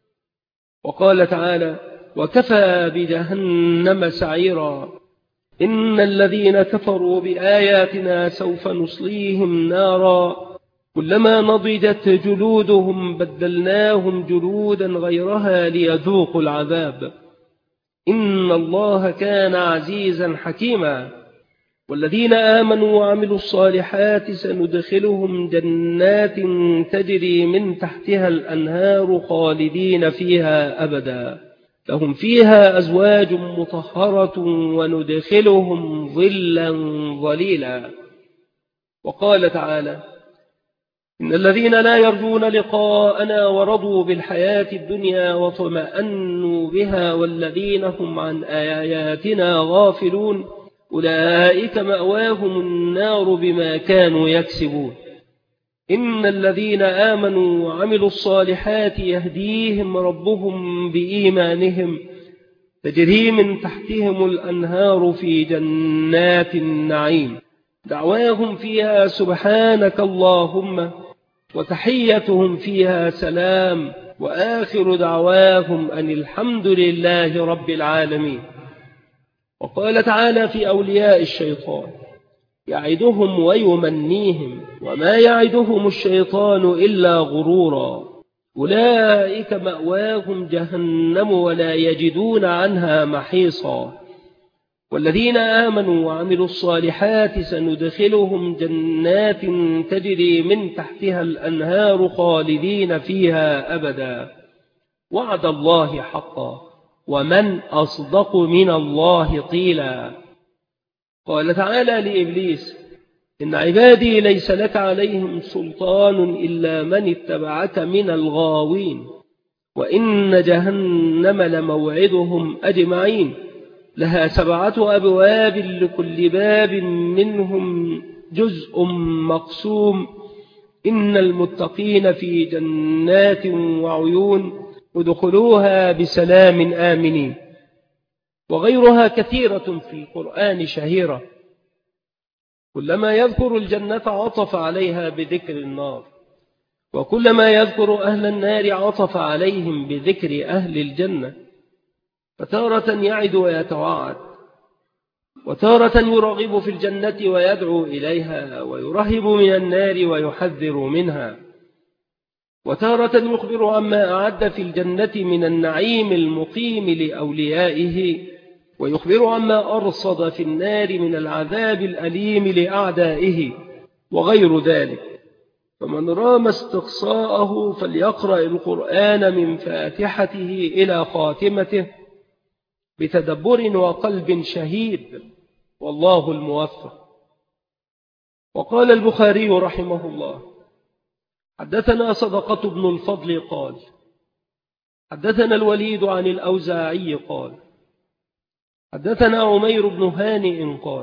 وقال تعالى وكفى بجهنم سعيرا إن الذين كفروا بآياتنا سوف نصليهم نارا كلما نضجت جلودهم بدلناهم جلودا غيرها ليذوقوا العذاب إن الله كان عزيزا حكيما. والذين آمنوا وعملوا الصالحات سندخلهم جنات تجري من تحتها الأنهار خالدين فيها أبدا لهم فيها أزواج مطهرة وندخلهم ظلا ظليلا. وقال تعالى إن الذين لا يرجون لقاءنا ورضوا بالحياة الدنيا وطمأنوا بها والذين هم عن آياتنا غافلون أولئك مأواهم النار بما كانوا يكسبون إن الذين آمنوا وعملوا الصالحات يهديهم ربهم بإيمانهم تجري من تحتهم الأنهار في جنات النعيم دعواهم فيها سبحانك اللهم وتحيتهم فيها سلام وآخر دعواهم أن الحمد لله رب العالمين. وقال تعالى في أولياء الشيطان يعدهم ويمنيهم وما يعدهم الشيطان إلا غرورا أولئك مأواهم جهنم ولا يجدون عنها محيصا والذين آمنوا وعملوا الصالحات سندخلهم جنات تجري من تحتها الأنهار خالدين فيها أبدا وعد الله حقا ومن أصدق من الله قيلا. قال تعالى لإبليس إن عبادي ليس لك عليهم سلطان إلا من اتبعك من الغاوين وإن جهنم لموعدهم أجمعين لها سبعة أبواب لكل باب منهم جزء مقسوم إن المتقين في جنات وعيون ادخلوها بسلام آمنين. وغيرها كثيرة في القرآن شهيرة كلما يذكر الجنة عطف عليها بذكر النار وكلما يذكر أهل النار عطف عليهم بذكر أهل الجنة فتارة يعد ويتوعد وتارة يرغب في الجنة ويدعو إليها ويرهب من النار ويحذر منها وتارة يخبر عما أعد في الجنة من النعيم المقيم لأوليائه ويخبر عما أرصد في النار من العذاب الأليم لأعدائه وغير ذلك. فمن رام استقصاءه فليقرأ القرآن من فاتحته إلى خاتمته بتدبر وقلب شهيد والله الموفق. وقال البخاري رحمه الله حدثنا صدقة بن الفضل قال حدثنا الوليد عن الأوزاعي قال حدثنا عمير بن هانئ قال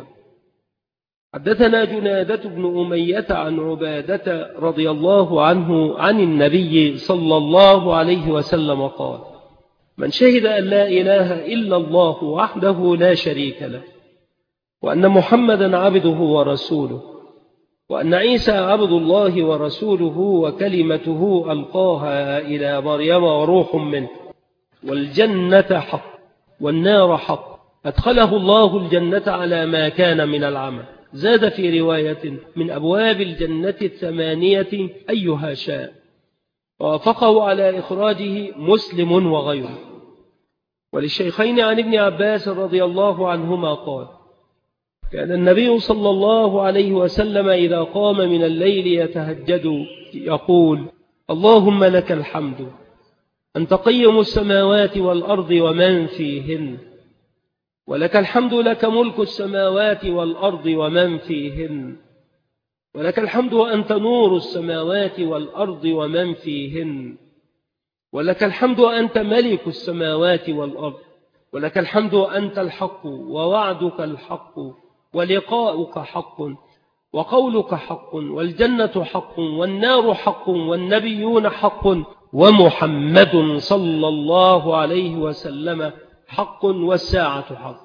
حدثنا جنادة بن أمية عن عبادة رضي الله عنه عن النبي صلى الله عليه وسلم قال من شهد أن لا إله إلا الله وحده لا شريك له وأن محمدا عبده ورسوله وأن عيسى عبد الله ورسوله وكلمته ألقاها إلى مريم وروح منه والجنة حق والنار حق أدخله الله الجنة على ما كان من العمل. زاد في رواية من أبواب الجنة الثمانية أيها شاء ووافقه على إخراجه مسلم وغيره. وللشيخين عن ابن عباس رضي الله عنهما قال كان النبي صلى الله عليه وسلم إذا قام من الليل يتهجد يقول اللهم لك الحمد أنت قيم السماوات والأرض ومن فيهن ولك الحمد لك ملك السماوات والأرض ومن فيهن ولك الحمد وأنت نور السماوات والأرض ومن فيهن ولك الحمد وأنت ملك السماوات والأرض ولك الحمد وأنت الحق ووعدك الحق ولقاؤك حق وقولك حق والجنة حق والنار حق والنبيون حق ومحمد صلى الله عليه وسلم حق والساعة حق.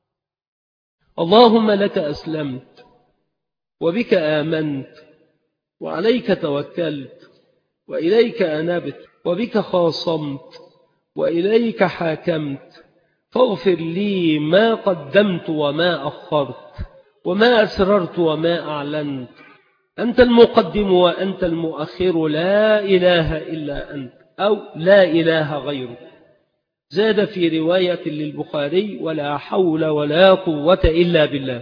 اللهم لك أسلمت وبك آمنت وعليك توكلت وإليك أنبت وبك خاصمت وإليك حاكمت فاغفر لي ما قدمت وما أخرت وما أسررت وما أعلنت أنت المقدم وأنت المؤخر لا إله إلا أنت أو لا إله غيرك. زاد في رواية للبخاري ولا حول ولا قوة إلا بالله.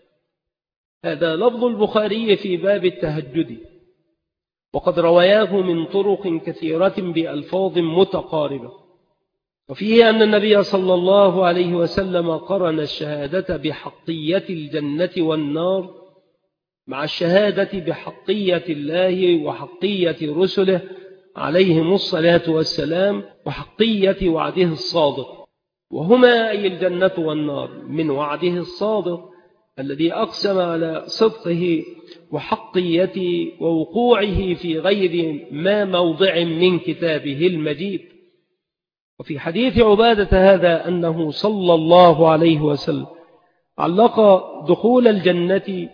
هذا لفظ البخاري في باب التهجد وقد رواياه من طرق كثيرة بألفاظ متقاربة وفيه أن النبي صلى الله عليه وسلم قرن الشهادة بحقية الجنة والنار مع الشهادة بحقية الله وحقية رسله عليهم الصلاة والسلام وحقية وعده الصادق وهما أي الجنة والنار من وعده الصادق الذي أقسم على صدقه وحقية ووقوعه في غير ما موضع من كتابه المجيد. وفي حديث عبادة هذا أنه صلى الله عليه وسلم علق دخول الجنة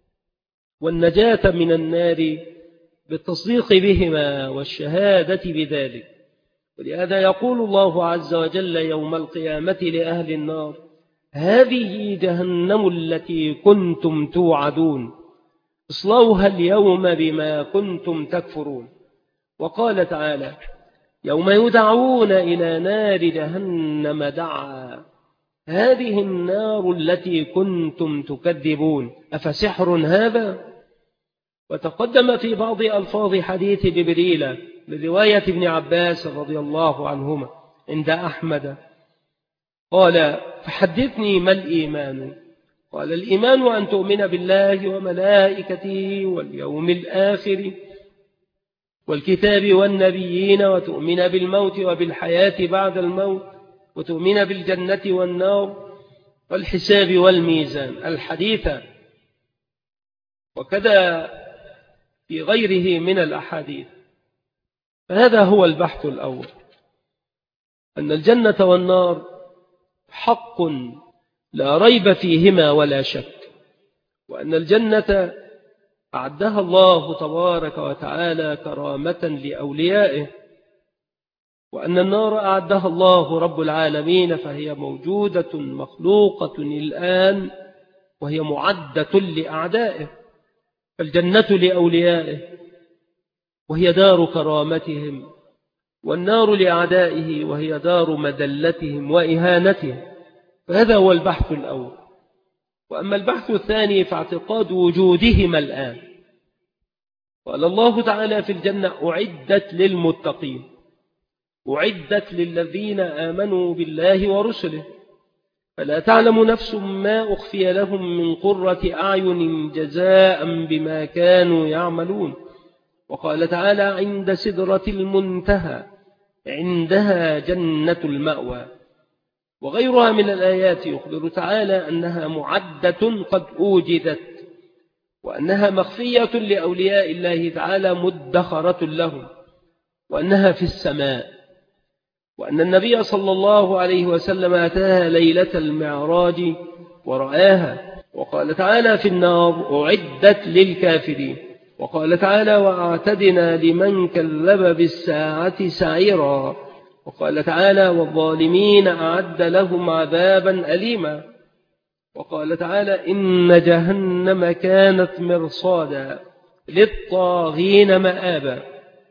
والنجاة من النار بالتصديق بهما والشهادة بذلك. ولهذا يقول الله عز وجل يوم القيامة لأهل النار هذه جهنم التي كنتم توعدون اصلوها اليوم بما كنتم تكفرون. وقال تعالى يوم يدعون إلى نار جهنم دعا هذه النار التي كنتم تكذبون أفسحر هذا؟ وتقدم في بعض ألفاظ حديث جبريل لرواية ابن عباس رضي الله عنهما عند أحمد قال فحدثني ما الإيمان؟ قال الإيمان أن تؤمن بالله وملائكته واليوم الآخر والكتاب والنبيين وتؤمن بالموت وبالحياة بعد الموت وتؤمن بالجنة والنار والحساب والميزان الحديث. وكذا في غيره من الأحاديث. فهذا هو البحث الأول، أن الجنة والنار حق لا ريب فيهما ولا شك، وأن الجنة أعدها الله تبارك وتعالى كرامة لأوليائه، وأن النار أعدها الله رب العالمين فهي موجودة مخلوقة الآن وهي معدة لأعدائه. فالجنة لأوليائه وهي دار كرامتهم، والنار لأعدائه وهي دار مذلتهم وإهانتهم. فهذا هو البحث الأول. وأما البحث الثاني فاعتقاد وجودهما الآن. قال الله تعالى في الجنة أعدت للمتقين، أعدت للذين آمنوا بالله ورسله، فلا تعلم نفس ما أخفي لهم من قرة أعين جزاء بما كانوا يعملون. وقال تعالى عند سدرة المنتهى عندها جنة المأوى. وغيرها من الآيات يخبر تعالى أنها معدة قد أوجدت، وأنها مخفية لأولياء الله تعالى مدخرة لهم، وأنها في السماء، وأن النبي صلى الله عليه وسلم أتاها ليلة المعراج ورآها. وقال تعالى في النار أعدت للكافرين. وقال تعالى وأعتدنا لمن كذب بالساعة سعيرا. وقال تعالى والظالمين أعد لهم عذابا أليما. وقال تعالى إن جهنم كانت مرصادا للطاغين مآبا.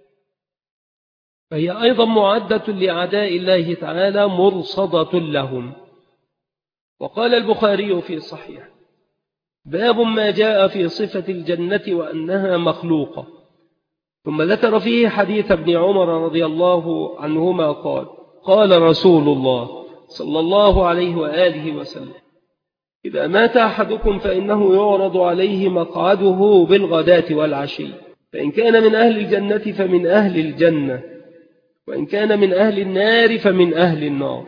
فهي أيضا معدة لأعداء الله تعالى مرصدة لهم. وقال البخاري في صحيح باب ما جاء في صفة الجنة وأنها مخلوقة، ثم ذكر فيه حديث ابن عمر رضي الله عنهما قال قال رسول الله صلى الله عليه وآله وسلم إذا مات أحدكم فإنه يعرض عليه مقعده بالغداة والعشي، فإن كان من أهل الجنة فمن أهل الجنة، وإن كان من أهل النار فمن أهل النار.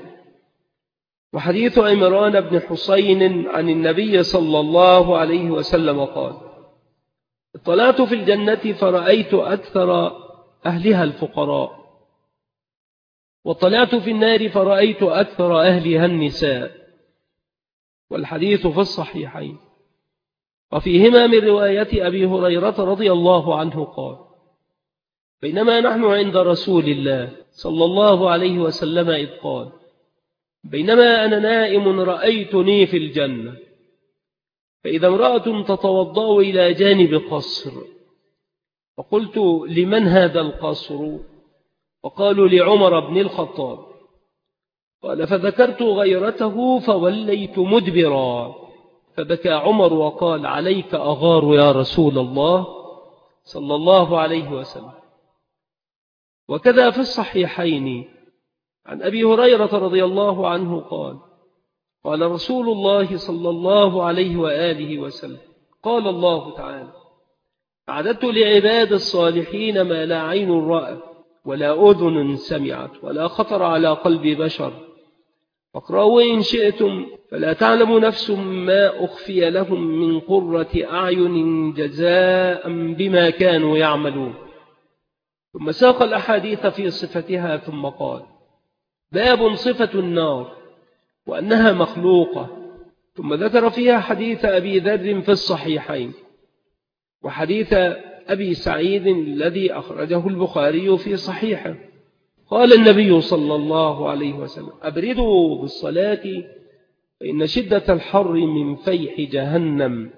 وحديث عمران بن حسين عن النبي صلى الله عليه وسلم قال اطلعت في الجنة فرأيت أكثر أهلها الفقراء، واطلعت في النار فرأيت أكثر أهلها النساء. والحديث في الصحيحين. وفيهما من رواية أبي هريرة رضي الله عنه قال بينما نحن عند رسول الله صلى الله عليه وسلم إذ قال بينما أنا نائم رأيتني في الجنة، فإذا امرأة تتوضأ إلى جانب قصر، فقلت لمن هذا القصر؟ وقالوا لعمر بن الخطاب. قال فذكرت غيرته فوليت مدبرا، فبكى عمر وقال عليك أغار يا رسول الله صلى الله عليه وسلم. وكذا في الصحيحين عن أبي هريرة رضي الله عنه قال قال رسول الله صلى الله عليه وآله وسلم قال الله تعالى أعددت لعباد الصالحين ما لا عين رأت ولا أذن سمعت ولا خطر على قلب بشر، فاقرأوا إن شئتم فلا تعلم نفس ما أخفي لهم من قرة أعين جزاء بما كانوا يعملون. ثم ساق الأحاديث في صفتها ثم قال باب صفة النار وأنها مخلوقة، ثم ذكر فيها حديث أبي ذر في الصحيحين وحديث أبي سعيد الذي أخرجه البخاري في صحيحه. قال النبي صلى الله عليه وسلم أبردوا بالصلاة فإن شدة الحر من فيح جهنم.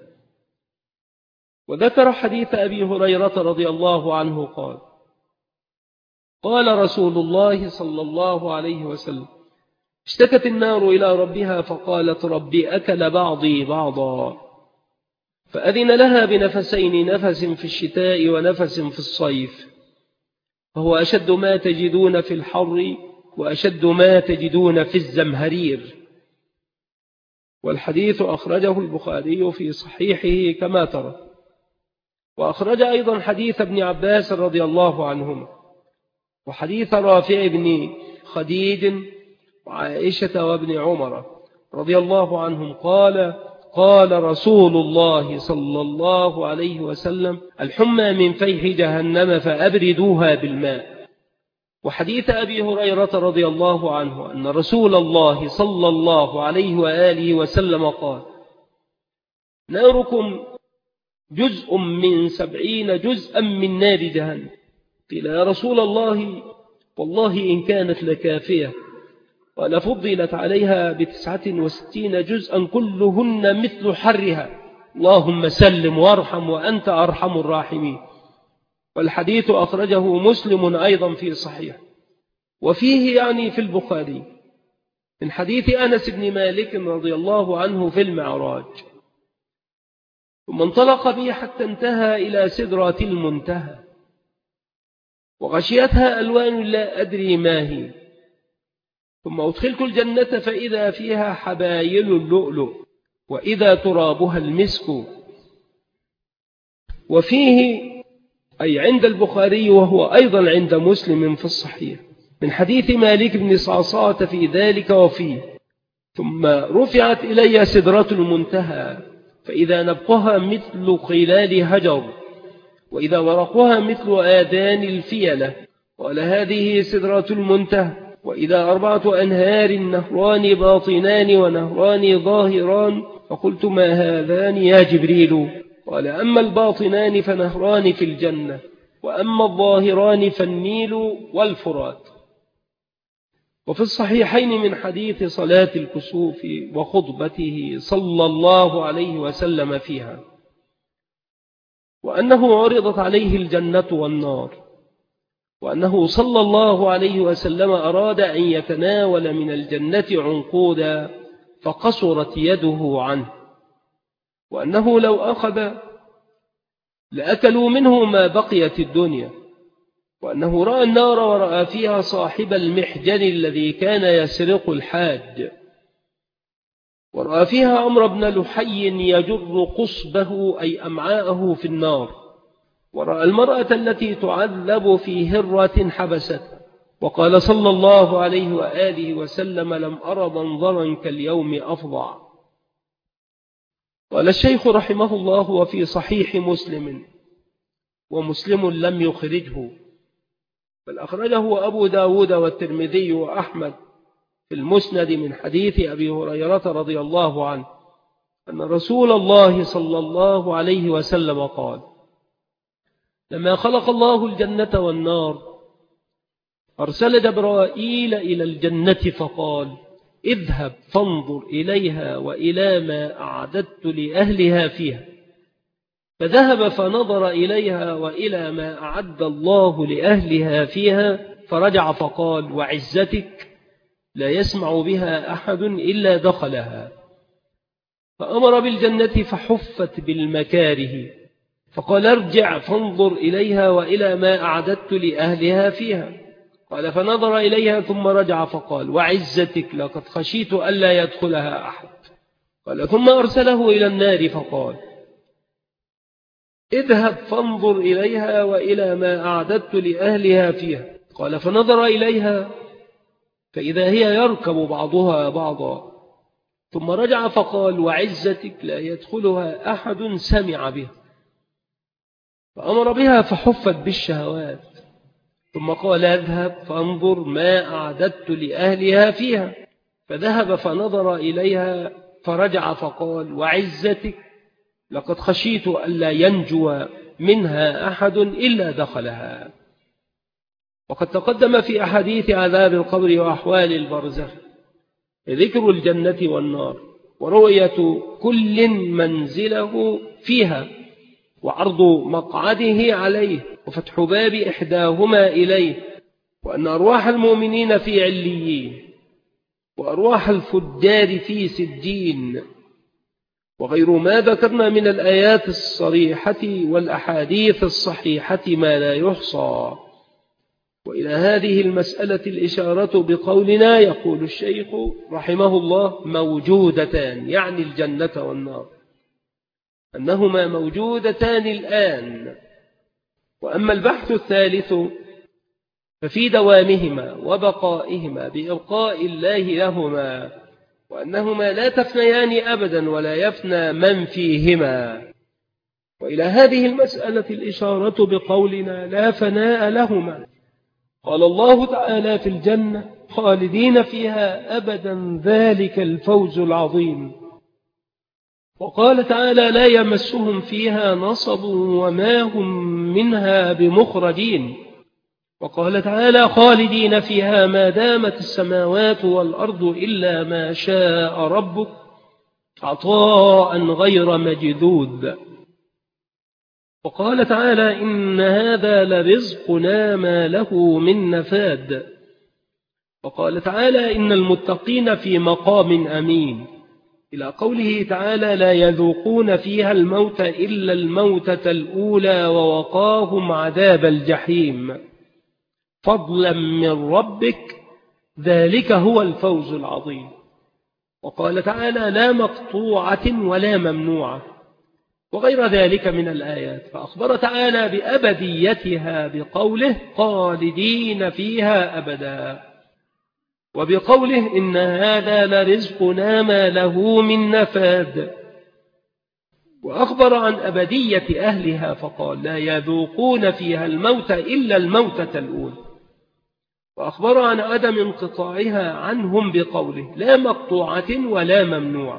وذكر حديث أبي هريرة رضي الله عنه قال قال رسول الله صلى الله عليه وسلم اشتكت النار إلى ربها فقالت ربي أكل بعضي بعضا، فأذن لها بنفسين، نفس في الشتاء ونفس في الصيف، فهو أشد ما تجدون في الحر وأشد ما تجدون في الزمهرير. والحديث أخرجه البخاري في صحيحه كما ترى. وأخرج أيضا حديث ابن عباس رضي الله عنهما، وحديث رافع بن خديج وعائشة وابن عمر رضي الله عنهم قال قال رسول الله صلى الله عليه وسلم الحمى من فيح جهنم فأبردوها بالماء. وحديث أبي هريرة رضي الله عنه أن رسول الله صلى الله عليه وآله وسلم قال ناركم جزء من سبعين جزءا من نار جهنم. قيل يا رسول الله والله إن كانت لكافية، قال فضلت عليها بتسعة وستين جزءا كلهن مثل حرها، اللهم سلم وارحم وأنت أرحم الراحمين. والحديث أخرجه مسلم أيضا في صحيح، وفيه يعني في البخاري من حديث أنس بن مالك رضي الله عنه في المعراج، ثم انطلق بي حتى انتهى إلى سدرة المنتهى وغشيتها ألوان لا أدري ما هي، ثم أدخلت الجنة فإذا فيها حبايل اللؤلؤ وإذا ترابها المسك. وفيه أي عند البخاري وهو أيضا عند مسلم في الصحيح من حديث مالك بن صعصعة في ذلك وفيه ثم رفعت إلي سدرة المنتهى فإذا نبقها مثل خلال هجر وإذا ورقها مثل آذان الفيلة، قال هذه سدرة المنتهى. وإذا أربعة أنهار نهران باطنان ونهران ظاهران، فقلت ما هذان يا جبريل؟ قال أما الباطنان فنهران في الجنة، وأما الظاهران فالنيل والفرات. وفي الصحيحين من حديث صلاة الكسوف وخطبته صلى الله عليه وسلم فيها، وأنه عرضت عليه الجنة والنار، وأنه صلى الله عليه وسلم أراد أن يتناول من الجنة عنقودا فقصرت يده عنه، وأنه لو أخذ لأكلوا منه ما بقيت الدنيا، وأنه رأى النار ورأى فيها صاحب المحجن الذي كان يسرق الحاج، ورأى فيها عمرو بن لحي يجر قصبه أي أمعاءه في النار، ورأى المرأة التي تعذب في هرة حبستها. وقال صلى الله عليه وآله وسلم لم أرى منظرا كاليوم أفظع. قال الشيخ رحمه الله وفي صحيح مسلم، ومسلم لم يخرجه بل أخرجه أبو داود والترمذي وأحمد في المسند من حديث أبي هريرة رضي الله عنه أن رسول الله صلى الله عليه وسلم قال لما خلق الله الجنة والنار أرسل جبرائيل إلى الجنة فقال اذهب فانظر إليها وإلى ما أعددت لأهلها فيها، فذهب فنظر إليها وإلى ما أعد الله لأهلها فيها، فرجع فقال وعزتك لا يسمع بها أحد إلا دخلها. فأمر بالجنة فحفت بالمكاره، فقال ارجع فانظر إليها وإلى ما أعددت لأهلها فيها، قال فنظر إليها ثم رجع فقال وعزتك لقد خشيت ألا يدخلها أحد، قال ثم أرسله إلى النار فقال اذهب فانظر إليها وإلى ما أعددت لأهلها فيها، قال فنظر إليها فإذا هي يركب بعضها بعضا، ثم رجع فقال وعزتك لا يدخلها أحد سمع بها، فأمر بها فحفت بالشهوات، ثم قال اذهب فانظر ما أعددت لأهلها فيها، فذهب فنظر إليها فرجع فقال وعزتك لقد خشيت ألا ينجو منها أحد إلا دخلها. وقد تقدم في أحاديث عذاب القبر وأحوال البرزخ ذكر الجنة والنار، ورؤية كل منزله فيها، وعرض مقعده عليه، وفتح باب إحداهما إليه، وأن أرواح المؤمنين في عليين، وأرواح الفجار في سجين، وغير ما ذكرنا من الآيات الصريحة والأحاديث الصحيحة ما لا يحصى. وإلى هذه المسألة الإشارة بقولنا يقول الشيخ رحمه الله موجودتان، يعني الجنة والنار، أنهما موجودتان الآن. وأما البحث الثالث ففي دوامهما وبقائهما بإبقاء الله لهما، وأنهما لا تفنيان أبدا ولا يفنى من فيهما. وإلى هذه المسألة الإشارة بقولنا لا فناء لهما. قال الله تعالى في الجنة خالدين فيها أبدا ذلك الفوز العظيم. وقال تعالى لا يمسهم فيها نصب وما هم منها بمخرجين. وقال تعالى خالدين فيها ما دامت السماوات والأرض إلا ما شاء ربك عطاء غير مجذوذ. وقال تعالى إن هذا لرزقنا ما له من نفاد. وقال تعالى إن المتقين في مقام أمين، إلى قوله تعالى لا يذوقون فيها الموت إلا الموتة الأولى ووقاهم عذاب الجحيم فضلا من ربك ذلك هو الفوز العظيم. وقال تعالى لا مقطوعة ولا ممنوعة، وغير ذلك من الآيات. فأخبر تعالى بأبديتها بقوله خالدين فيها أبدا، وبقوله إن هذا لرزقنا ما له من نفاد. وأخبر عن أبدية أهلها فقال لا يذوقون فيها الموت إلا الموتة الأولى. وأخبر عن عدم انقطاعها عنهم بقوله لا مقطوعة ولا ممنوعة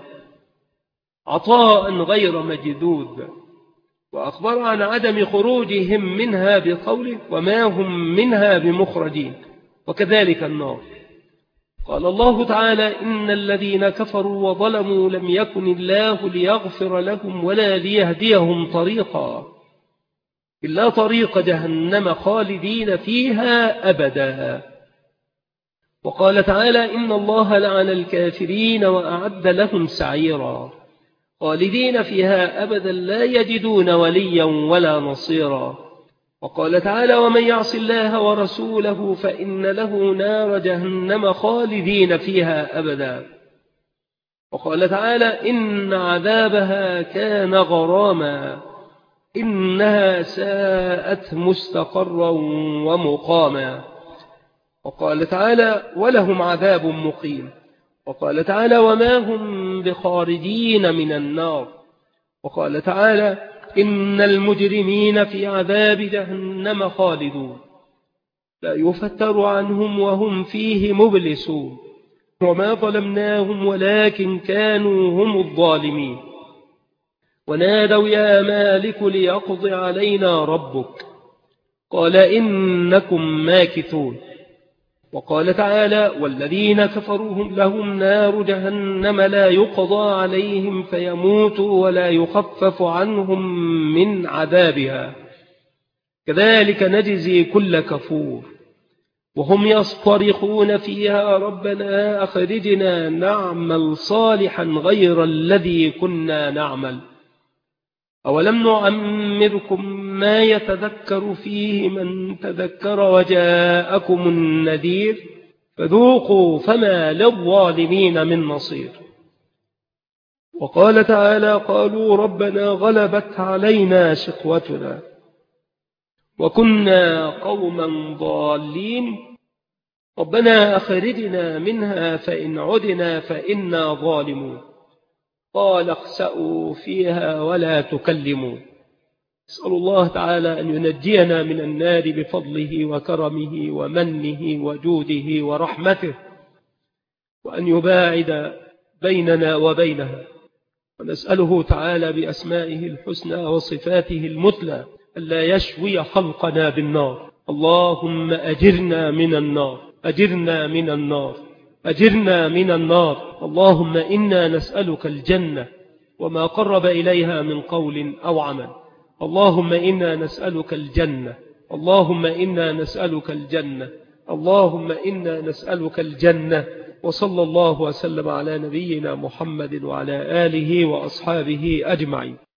عطاء غير مجذوذ. وأخبر عن عدم خروجهم منها بقوله وما هم منها بمخرجين، وكذلك النار. قال الله تعالى إن الذين كفروا وظلموا لم يكن الله ليغفر لهم ولا ليهديهم طريقا إلا طريق جهنم خالدين فيها أبدا. وقال تعالى إن الله لعن الكافرين وأعد لهم سعيرا خالدين فيها أبدا لا يجدون وليا ولا نصيرا. وقال تعالى ومن يعص الله ورسوله فإن له نار جهنم خالدين فيها أبدا. وقال تعالى إن عذابها كان غراما إنها ساءت مستقرا ومقاما. وقال تعالى ولهم عذاب مقيم. وقال تعالى وما هم بخارجين من النار. وقال تعالى إن المجرمين في عذاب جهنم خالدون لا يفتر عنهم وهم فيه مبلسون وما ظلمناهم ولكن كانوا هم الظالمين. ونادوا يا مالك ليقض علينا ربك قال إنكم ماكثون. وقال تعالى والذين كفروا لهم نار جهنم لا يقضى عليهم فيموتوا ولا يخفف عنهم من عذابها كذلك نجزي كل كفور. وهم يصطرخون فيها ربنا أخرجنا نعمل صالحا غير الذي كنا نعمل أولم نعمركم ما يتذكر فيه من تذكر وجاءكم النذير فذوقوا فما للظالمين من نصير. وقال تعالى قالوا ربنا غلبت علينا شقوتنا وكنا قوما ضالين ربنا أخرجنا منها فإن عدنا فإنا ظالمون قال اخسأوا فيها ولا تكلموا. نسأل الله تعالى أن ينجينا من النار بفضله وكرمه ومنه وجوده ورحمته، وأن يباعد بيننا وبينها. ونسأله تعالى بأسمائه الحسنى وصفاته المثلى ألا يشوي خلقنا بالنار. اللهم أجرنا من النار، أجرنا من النار، أجرنا من النار. اللهم إنا نسألك الجنة وما قرب إليها من قول أو عمل. اللهم إنا نسألك الجنة اللهم إنا نسألك الجنة اللهم إنا نسألك الجنة. وصلى الله وسلم على نبينا محمد وعلى آله وأصحابه أجمعين.